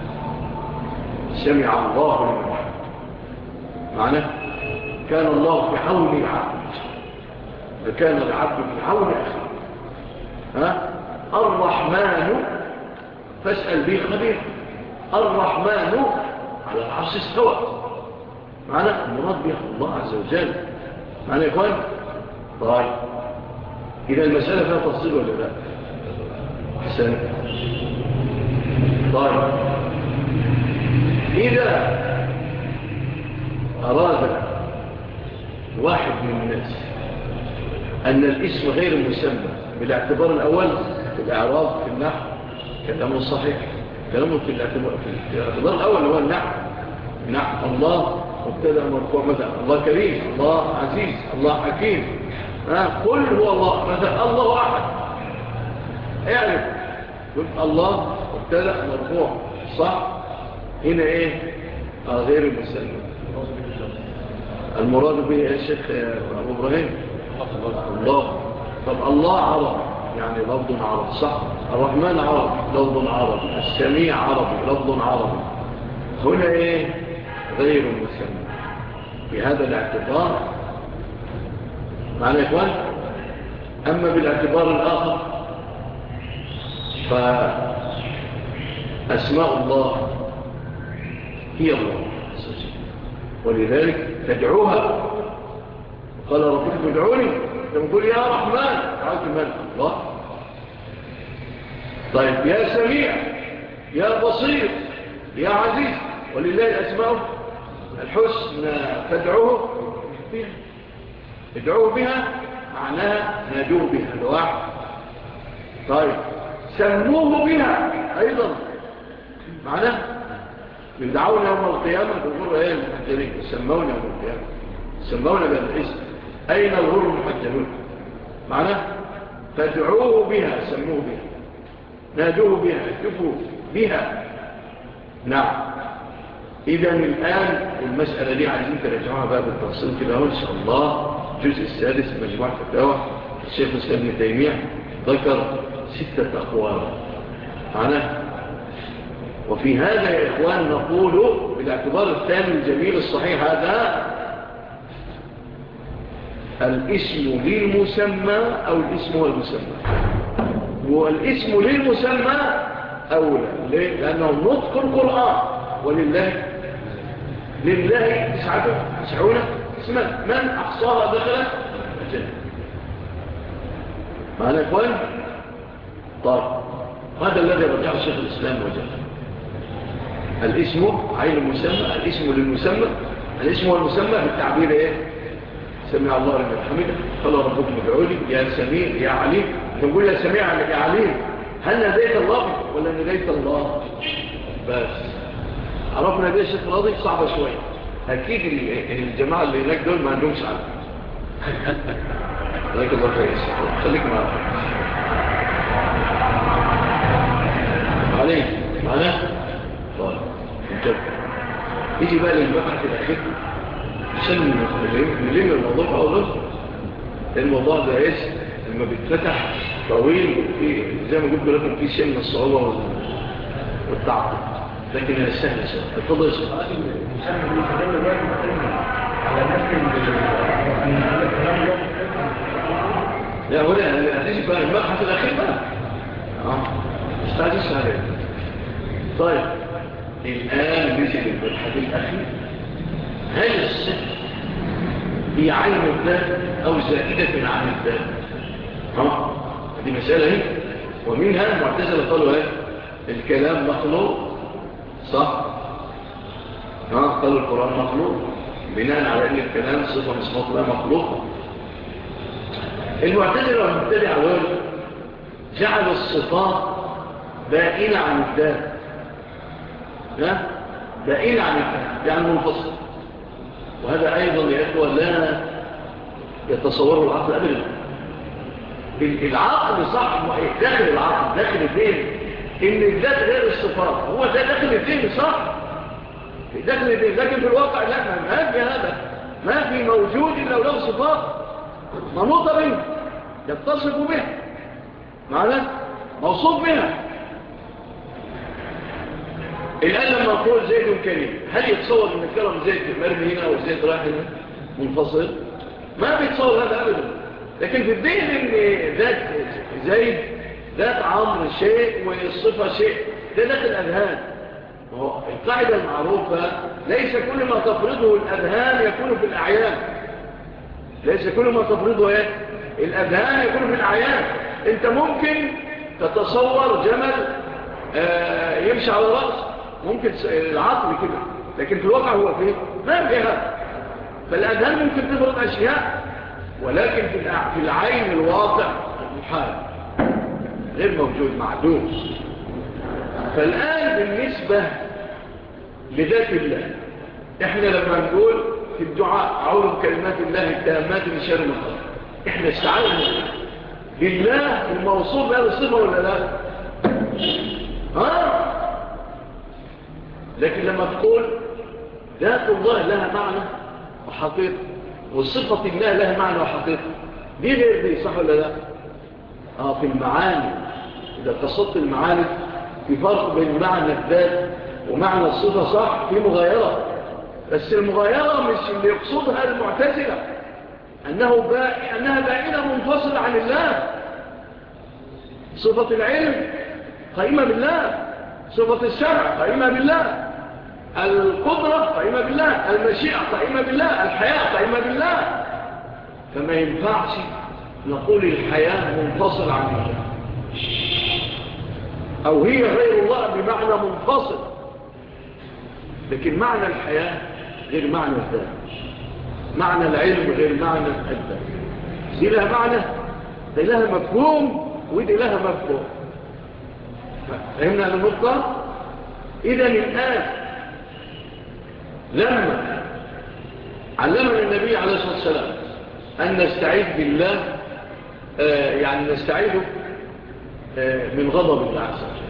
سمع الله لمن حمده، معناه كان الله في عون العبد فكان العبد في عون أخيه. الرحمن فاسأل به خبير، الرحمن على العرش استوى، معناه المراد به الله عز وجل. معناه يا إخوان؟ طيب إذا المسألة فيها تفصيل ولا لا؟ حسن. طيب إذا أراد واحد من الناس أن الاسم غير مسمى بالاعتبار الأول في الإعراب في النحو كلامه صحيح، كلامه في الاعتبار الأول هو النحو الله مبتدأ مرفوع مثلا الله كريم الله عزيز الله حكيم. قل هو الله مثلا الله أحد، اعرف قل الله مبتدأ مرفوع صح. هنا ايه؟ غير المسلم. المراد به يا شيخ أبو إبراهيم الله. طب الله عرب يعني لفظ عربي صح. الرحمن عربي لفظ عربي، السميع عربي لفظ عربي. هنا ايه؟ غير مسمى بهذا الاعتبار. معنى يا إخوان؟ أما بالاعتبار الآخر فأسماء الله هي الله، ولذلك تدعوها. قال ربكم ادعوني، لما تقول يا رحمن دعوت من؟ الله. طيب يا سميع، يا بصير، يا عزيز، ولله الأسماء الحسنى فادعوه بها. ادعوه بها معناها نادوه بها الواحد. طيب سموه بها أيضا معناه يدعون يوم القيامة بالغر ايه المحجلين. سمونا يوم القيامة، سمونا بالاسم. أين الغر المحجلون؟ معناه فادعوه بها، سموه بها، نادوه بها، اكتفوا بها. نعم. إذن الآن المسألة دي عايزين ترجعوها بقى بالتفصيل كده إن شاء الله. الجزء السادس من مجموعة فتاوى الشيخ الإسلام ابن تيمية ذكر 6 أقوال معناه. وفي هذا يا إخوان نقول بالاعتبار الثاني الجميل الصحيح هذا الاسم للمسمى أو الاسم هو المسمى. والاسم للمسمى أولى. ليه؟ لأنه نطق القرآن. ولله 99 اسما من أحصاها دخل الجنة. معنى يا إخوان؟ طيب هذا الذي رجع الشيخ الإسلام وجهه. الاسم عين المسمى، الاسم للمسمى، الاسم والمسمى بالتعبير ايه؟ سمع الله لمن حمده، قال ربكم ادعوني يا سميع يا عليم. نقول يا سميع يا عليم، هل ناديت الله ولا ناديت الله؟ بس عرفنا دي الشيخ راضي صعبة شوية. اكيد الجماعة اللي هناك دول ما عندهمش عنه. خليك الله كويس، خليك معنا عليك معنا. طيب انتبه. يجي بقى للمبحث الأخير عشان نلم الموضوع أولا. الموضوع ده ايش لما بيتفتح طويل زي ما قلت لكم في شيء من الصعوبة والتعقيد، لكن هي سهلة شوية. اتفضل يا شيخ. لا ولا هتيجي بقى المبحث الأخير بقى استعجلش عليه. طيب الآن نجي للمبحث الأخير. هل الصفة هي عين الذات أو زائدة عن الذات؟ دي مسألة هي. ومنها المعتزلة قالوا ايه؟ الكلام مخلوق صح؟ قالوا القرآن مخلوق بناء على ان الكلام صفة مش مخلوقة. المعتزلة والمبتدعة دول جعلوا الصفات بائنة عن الذات. بائنة عن الذات يعني منفصل. وهذا أيضا يا إخوة لا يتصوره العقل أبدا. العقل صح داخل العقل داخل الدين إن الذات غير الصفات. هو ده داخل الدين صح داخل الدين، لكن في الواقع لا. ما في هذا، ما في موجود إلا له صفات منوطة به يتصف به معناه موصوف بها. الآن لما نقول زيد كريم، هل يتصور أن الكلام زيد مرمي هنا أو زيد راح هنا منفصل؟ ما بيتصور هذا أبدا. لكن في الدين أن ذات زيد ذات عمر شيء والصفة شيء، ده داخل الأذهان. القاعدة المعروفة ليس كل ما تفرضه الأذهان يكون في الأعيان. ليس كل ما تفرضه الأذهان يكون في الأعيان. أنت ممكن تتصور جمل يمشي على رأس، ممكن العقل كده، لكن في الواقع هو فيه ما في هذا. فالأذهان ممكن تفرض أشياء، ولكن في العين الواقع محال غير موجود معدوم. فالآن بالنسبة لذات الله، احنا لما نقول في الدعاء أعوذ بكلمات الله التامات من شر ما خلق، احنا استعاذنا بالله الموصوف بهذه الصفة ولا لا؟ لكن لما تقول ذات الله لها معنى وحقيقة، وصفة الله لها معنى وحقيقة، دي غير دي صح ولا لا؟ في المعاني. إذا قصدت المعاني في فرق بين معنى الذات ومعنى الصفة صح، في مغايرة، بس المغايرة مش اللي يقصدها المعتزلة أنها بائنة منفصلة عن الله. صفة العلم قائمة بالله، صفة السمع قائمة بالله، القدرة قائمة بالله، المشيئة قائمة بالله، الحياة قائمة بالله. فما ينفعش نقول الحياة منفصل عن الله، أو هي غير الله بمعنى منفصل. لكن معنى الحياة غير معنى الذات، معنى العلم غير معنى الذات. دي لها معنى، دي لها مفهوم، ودي لها مفهوم. فهمنا النقطة؟ إذا الآن لما علمنا النبي عليه الصلاة والسلام أن نستعيذ بالله، يعني نستعيذ من غضب الله عز وجل،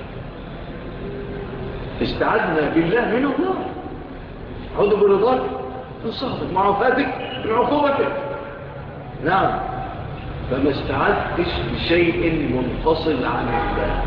استعذنا بالله من الله، أعوذ برضاك من سخطك، معافاتك من عقوبتك. نعم، فما استعذتش بشيء منفصل عن الله،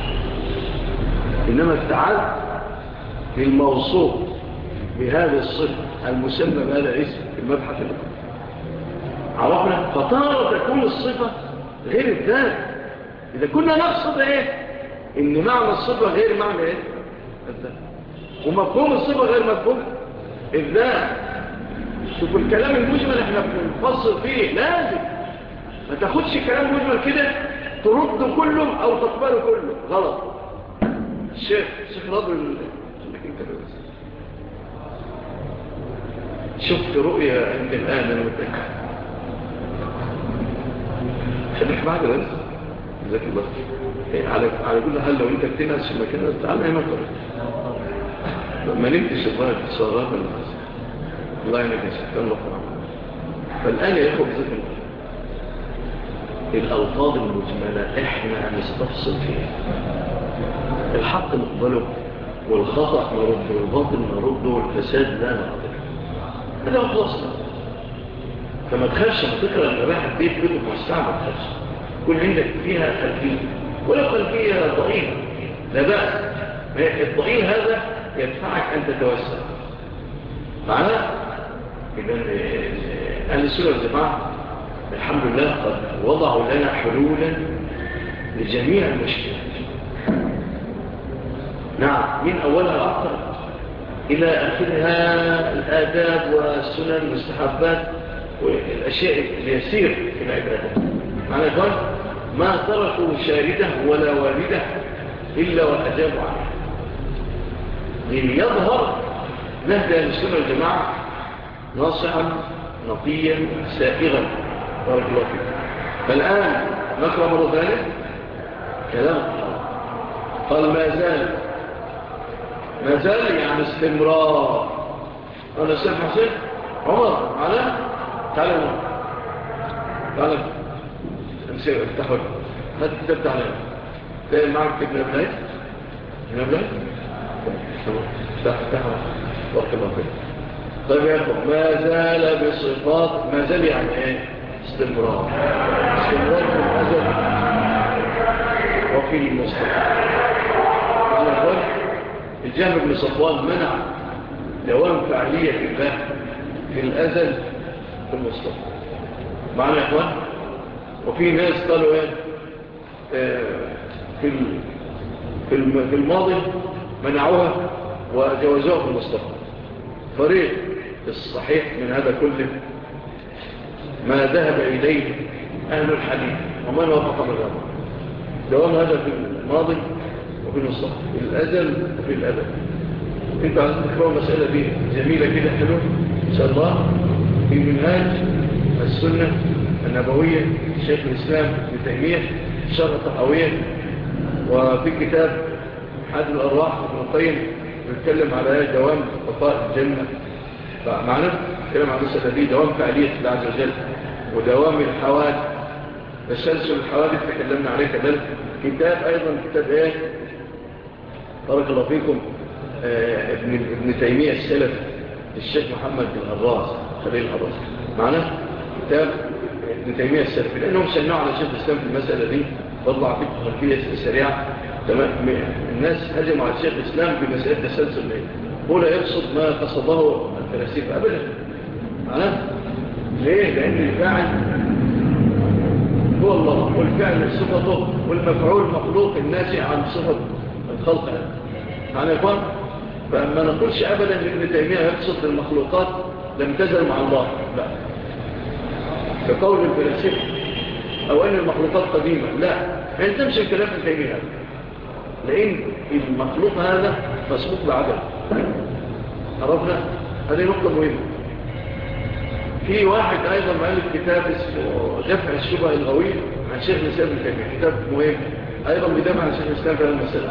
إنما استعذت بالموصوف بهذا الصفة المسمى بهذا الاسم في المبحث الأول. عرفنا؟ فتارة تكون الصفة غير الذات. إذا كنا نقصد إن معنى الصفة غير معنى الذات، ومفهوم الصفة غير مفهوم الذات. شوفوا الكلام المجمل احنا بنفصل فيه، لازم ما تاخدش كلام مجمل كده ترد كله أو تقبله كله، غلط. الشيخ رضي شفت رؤية عند الآن المتأكد، خليك معك بس جزاك الله على كل حال. لو انت بتنعس في مكان تعال هنا طريق ما نمتش الظاهر اتصارات الله ينك يا ستان الله فرعا. فالآن يا إخوة بذلك الألفاظ المجملة احنا نستفصل فيها، الحق نقبله والخطأ نرده والباطل نرده والفساد لا نقبله. هذا أخلصنا. فما تخافش ما تقرأ الإباحة بيت كتب موسعة، ما تخافش، كل عندك فيها خلفية، ولو خلفية ضئيلة لا بأس. الضئيل هذا يدفعك أن تتوسع معنا. أهل السنة والجماعة الحمد لله قد وضعوا لنا حلولا لجميع المشكلات. نعم، من أولها العقل إلى آخرها الآداب والسنن والمستحبات والأشياء اليسير في العبادات. معنى قال ما تركوا شاردة ولا واردة إلا وأجابوا عنه، ليظهر نهج السنة والجماعة ناصحا نقيا سائغا. بارك الله فيك. فالآن نقرأ مرة ثانية كلام قال ما زال يعني استمرار. أنا السيد حسين عمر معنا، تعالوا نسير افتحوا هات الكتاب تعالى، تلاقي معك ابن أبلايت افتحوا بارك الله فيك. طيب يا أخوة، ما زال بصفات، ما زال يعني استمرار في الأزل وفي المستقبل. أنا أقول الجهم بن صفوان منع دوام فعلية الله في الأزل في المستقبل. معنى يا أخوان، وفي ناس قالوا في الماضي منعوها وجوزوها في المستقبل. فريق الصحيح من هذا كله ما ذهب إليه أهل الحديث ومن وافق مذهبه، دوام هذا في الماضي وفي المستقبل، في الأزل وفي الأبد. انت عايز تقرأوا المسألة دي جميلة كده حلوة إن شاء الله في منهاج السنة النبوية شيخ الإسلام ابن تيمية شرح طحاوية، وفي كتاب حاد الأرواح ابن القيم بيتكلم على دوام بقاء الجنة. فمعنى كلام عن المسألة دي دوام فعالية الله عز وجل ودوام الحوادث، تسلسل الحوادث تكلمنا عليه كذلك. كتاب أيضا كتاب بارك الله فيكم ابن تيمية السلف الشيخ محمد الهراس خليل الهراس معنا، كتاب ابن تيمية السلف، لأنهم شنعوا على شيخ الإسلام في المسألة دي برضه أعطيك خلفية سريعة. تمام. الناس هجموا على الشيخ الإسلام بمسألة تسلسل الليل. هو لا يقصد ما قصده الفلاسفة أبدا. ليه؟ لأن الفاعل هو الله، والفعل صفته، والمفعول مخلوق الناشئ عن صفة الخلق. يعني يا إخوان، فما نقولش أبدا أن ابن تيمية يقصد المخلوقات لم تزل مع الله، لا، كقول الفلاسفة، أو أن المخلوقات قديمة، لا، ما يلزمش الكلام ابن تيمية هذا، لأن المخلوق هذا مسبوق بعدم. عرفنا؟ هذه نقطة مهمة. في واحد أيضا مؤلف كتاب اسمه دفع الشبه الغوي عن شيخ الإسلام ابن تيمية، كتاب مهم أيضا بيدافع عن شيخ الإسلام في هذه المسألة.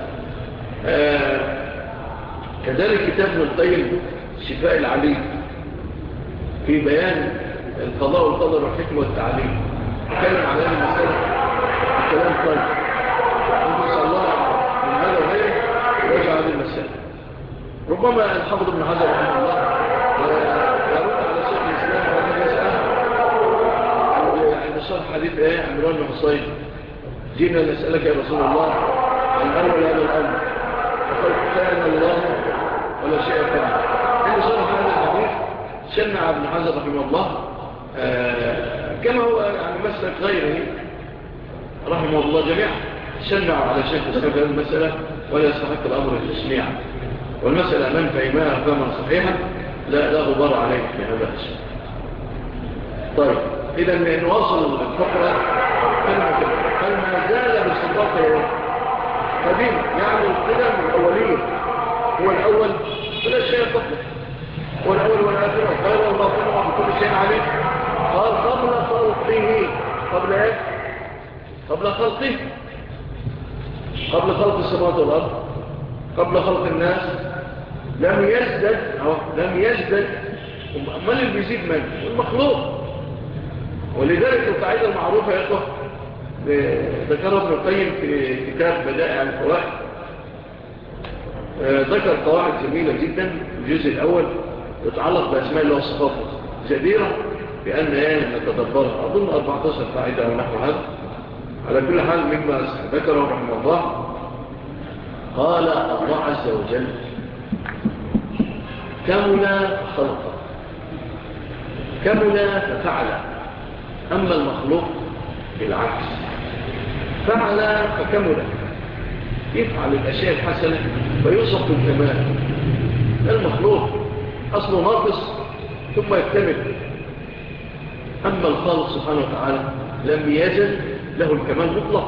كذلك كتاب ابن القيم شفاء العليم في بيان القضاء والقدر والحكمة والتعليم، يتكلم عن هذه المسألة كلام طيب. نسأل الله من هذا وغيره يراجع هذه المسألة. ربما الحافظ ابن حجر رحمه الله يرد على شيخ الإسلام وهذا المسألة عند شرح حديث عمران بن حصين: جينا نسألك يا رسول الله عن أول هذا الأمر، فقد كان الله ولا شيء كان. عند شرح هذا الحديث شنع ابن حجر رحمه الله كما هو يعني مسلك غيره رحمه الله جميعا، شنع على شيخ الإسلام في هذه المسألة ولا يستحق الأمر التشنيع، والمسألة من فهمها فهما صحيحا لا غبار عليه في هذا الشيء. طيب، إذا نواصل الفقرة. هل ما زال بالصفات قديم، يعني القدم الأولية، هو الأول ولا شيء قبله، هو الأول والآخر والخير والباطن وبكل شيء عليه. قال قبل خلقه، قبل ايه؟ قبل خلقه، قبل خلق السماوات والأرض، قبل خلق الناس لم يزدد. من اللي بيزيد من؟ المخلوق. ولذلك القاعدة المعروفة يا إخوة ذكرها ابن القيم في كتاب بدائع الفوائد، ذكر قواعد جميلة جدا. الجزء الأول يتعلق بأسماء الله وصفاته جديرة بأن نتدبرها، أظن 14 قاعدة ونحو هذا. على كل حال مما ذكره رحمه الله، قال الله عز وجل: كمل خلقه، كمل ففعل. أما المخلوق بالعكس، فعل فكمل، يفعل الأشياء الحسنة فيوصف بالكمال. المخلوق أصله ناقص ثم يكتمل، أما الخالق سبحانه وتعالى لم يزل له الكمال مطلق،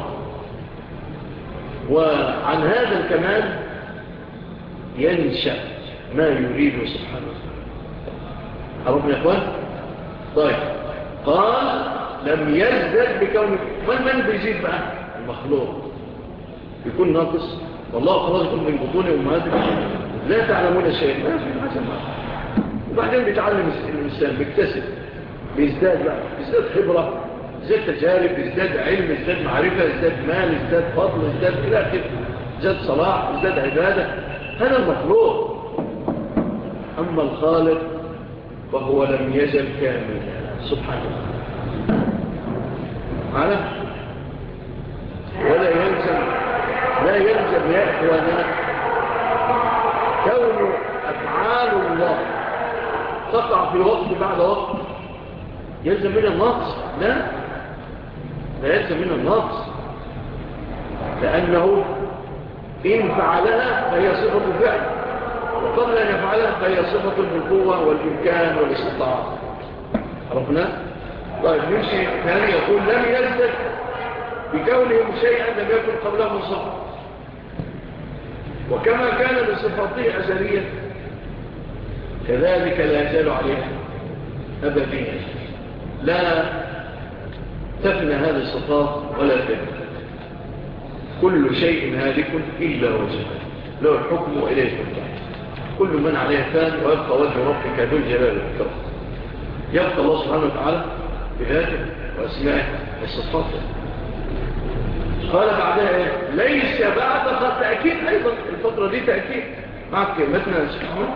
وعن هذا الكمال ينشأ ما يريده سبحانه وتعالى. عرفنا يا أخوان؟ طيب، قال لم يزدد بكونه. من بيزيد بقى؟ المخلوق يكون ناقص، والله خرجكم من بطون أمهاتكم لا تعلمون شيئا، ما في حسن معه. وبعدين بيتعلم الإنسان، بيكتسب، بيزداد بقى، بيزداد خبرة، بيزداد تجارب، بيزداد علم، بيزداد معرفة، بيزداد مال، بيزداد فضل، بيزداد إلى آخره، بيزداد صلاح، بيزداد عبادة. هذا المخلوق. أما الخالق فهو لم يزل كاملا سبحانه وتعالى. لا يلزم يا إخواننا كون أفعال الله تقع في وقت بعد وقت يلزم من النقص. لا يلزم من النقص، لأنه إن فعلها فهي صفة الفعل، وقبل أن يفعلها فهي صفة القوة والإمكان والاستطاعة. عرفنا؟ طيب، نمشي ثاني. يقول لم يزدد بكونهم شيئا لم يكن قبله صفة، وكما كان بصفاته أزليا كذلك لا يزال عليها أبديا، لا تفنى هذه الصفات ولا تفنى. كل شيء هالك إلا وجهه له الحكم وإليه الحكم. كل من عليها فان ويبقى وجه ربك ذو الجلال والإكرام. يبقى الله سبحانه وتعالى بذاته وأسمائه وصفاته. قال بعدها إيه؟ ليس بعد خلق. تأكيد أيضا الفترة دي تأكيد معك كلمتنا يا شيخ أحمد.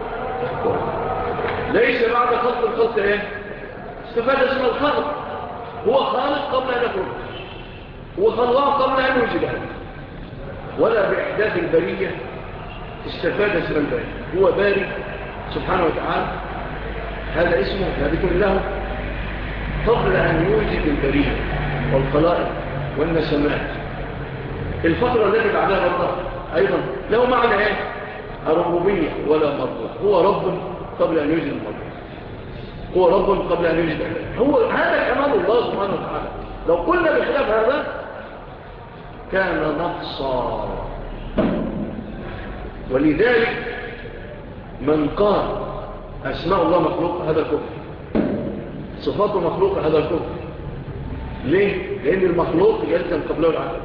ليس بعد خلق الخلق إيه؟ استفاد اسم الخالق، هو خالق قبل أن يخلق. هو خلقها قبل أن يوجدها، ولا بإحداث البرية استفاد اسم الباري. هو باري سبحانه وتعالى، هذا اسمه ثابت له قبل أن يوجد البرية والخلائق والنسمات. الفترة التي بعدها الله أيضا له معنى إيه؟ الربوبية ولا مرضى. هو رب قبل أن يوجد المرضى، هو رب قبل أن يوجد أهل. هو هذا كمال الله سبحانه وتعالى. لو قلنا بخلاف هذا كان نقصا. ولذلك من قال أسماء الله مخلوقة هذا كفر، صفاته مخلوقة هذا كفر. ليه؟ لأن المخلوق يلزم قبله العالم.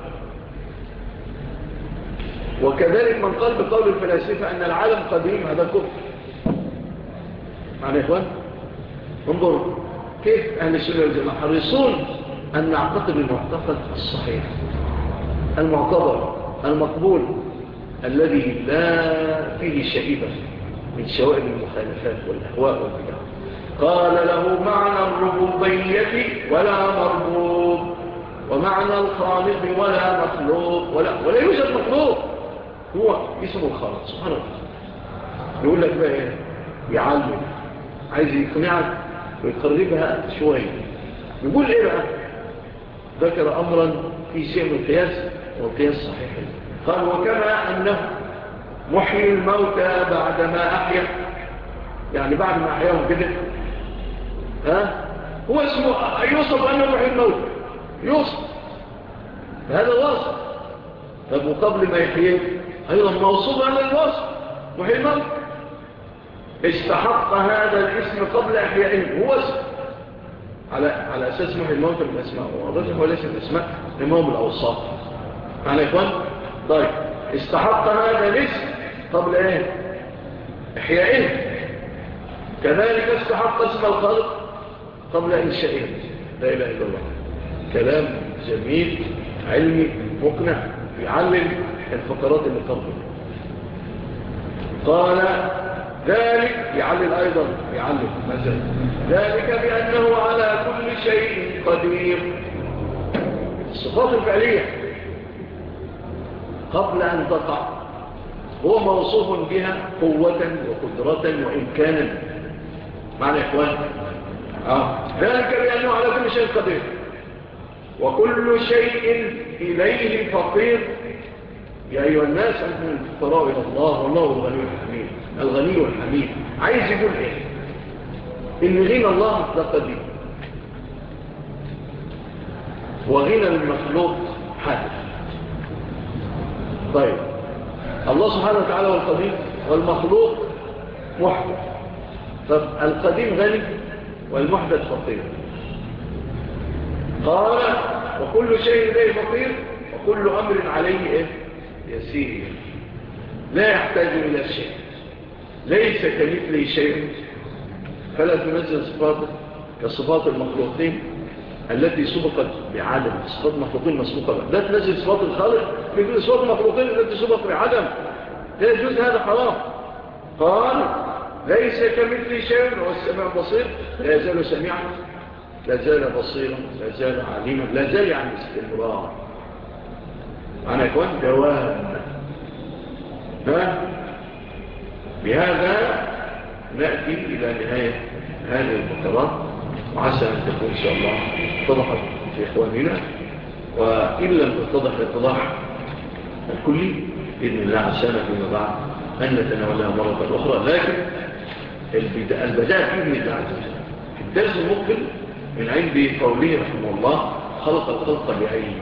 وكذلك من قال بقول الفلاسفة أن العالم قديم هذا كفر. معنى يا إخوان انظروا كيف أهل السنة والجماعة حريصون أن نعتقد المعتقد الصحيح المعتبر المقبول الذي لا فيه شائبة من شوائب المخالفات والأهواء والبدع. قال له معنى الربوبية ولا مربوب، ومعنى الخالق ولا مخلوق، ولا يوجد مخلوق، هو اسمه الخالق سبحانه وتعالى. يقول لك بقى ايه؟ يعلم، عايز يقنعك ويقربها شوية. يقول ايه بقى؟ ذكر امرا في شيء من القياس والقياس صحيح. قال وكما انه محيي الموتى بعدما احيا، يعني بعد ما احياهم كده هو اسمه يوصف انه محيي الموتى، يوصف هذا وصف. طب وقبل ما يحييه ايضا موصوف على الوصف محيي الموتى، استحق هذا الاسم قبل احيائهم. هو اسم على اساس محيي الموتى من الاسماء، والرجل هو ليس الاسماء لما هو بالاوصاف. معنى يا اخوان طيب استحق هذا الاسم قبل ايه؟ احيائهم. كذلك استحق اسم الخالق قبل انشائهم. لا اله الا الله. كلام جميل علمي مقنع يعلم الفقرات اللي قبله. قال ذلك يعلل أيضا يعلل مثلا ذلك بأنه على كل شيء قدير. الصفات الفعلية قبل أن تقع هو موصوف بها قوة وقدرة وإمكانا. معنى يا إخوان ذلك بأنه على كل شيء قدير وكل شيء إليه فقير. يا أيها الناس أنتم الفقراء إلى الله والله الغني الحميد. الغني والحميد عايز يقول إيه؟ إن غنى الله مطلق دي وغنى المخلوق حادث. طيب الله سبحانه وتعالى والقديم والمخلوق محدث. طب القديم غني والمحدث فقير. قال وكل شيء إليه فقير وكل أمر عليه إيه؟ يسير، لا يحتاج إلى شيء، ليس كمثله شيء، فلا تنزل صفاته كصفات المخلوقين التي سبقت بعدم. صفات المخلوقين مسبوقة، لا تنزل صفات الخالق مثل صفات المخلوقين التي سبقت بعدم، لا يجوز هذا حرام. قال ليس كمثله شيء هو السميع البصير، لا يزال سميعا لا زال بصيرا لا زال عليما لا زال عن استمرار. أنا أكون دوام. بهذا نأتي إلى نهاية هذه الفقرات، وعسى أن تكون إن شاء الله اتضحت في إخواننا، وإن لم تتضح الاتضاح الكلي بإذن الله عسانا فيما بعد أن نتناولها مرة أخرى. لكن البداية بإذن الله عز وجل الدرس المقبل من عند قوله رحمه الله خلق الخلق بعينه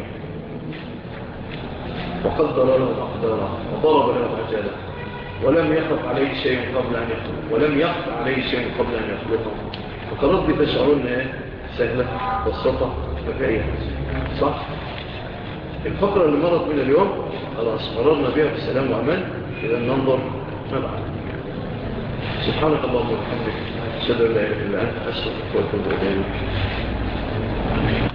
وقدر له أقداره وضرب له أجاله ولم يخف عليه شيء قبل أن يخلق ولم يخف عليه شيء قبل أن يخلقه. فقرات بتشعرون سهلة بسيطة وفائية صح؟ الفقرة اللي مرت من اليوم خلاص مررنا بها بسلام وأمان. إذا ننظر ما بعد. سبحانك اللهم وبحمدك أشهد أن لا إله إلا أنت أستغفرك وأتوب إليك.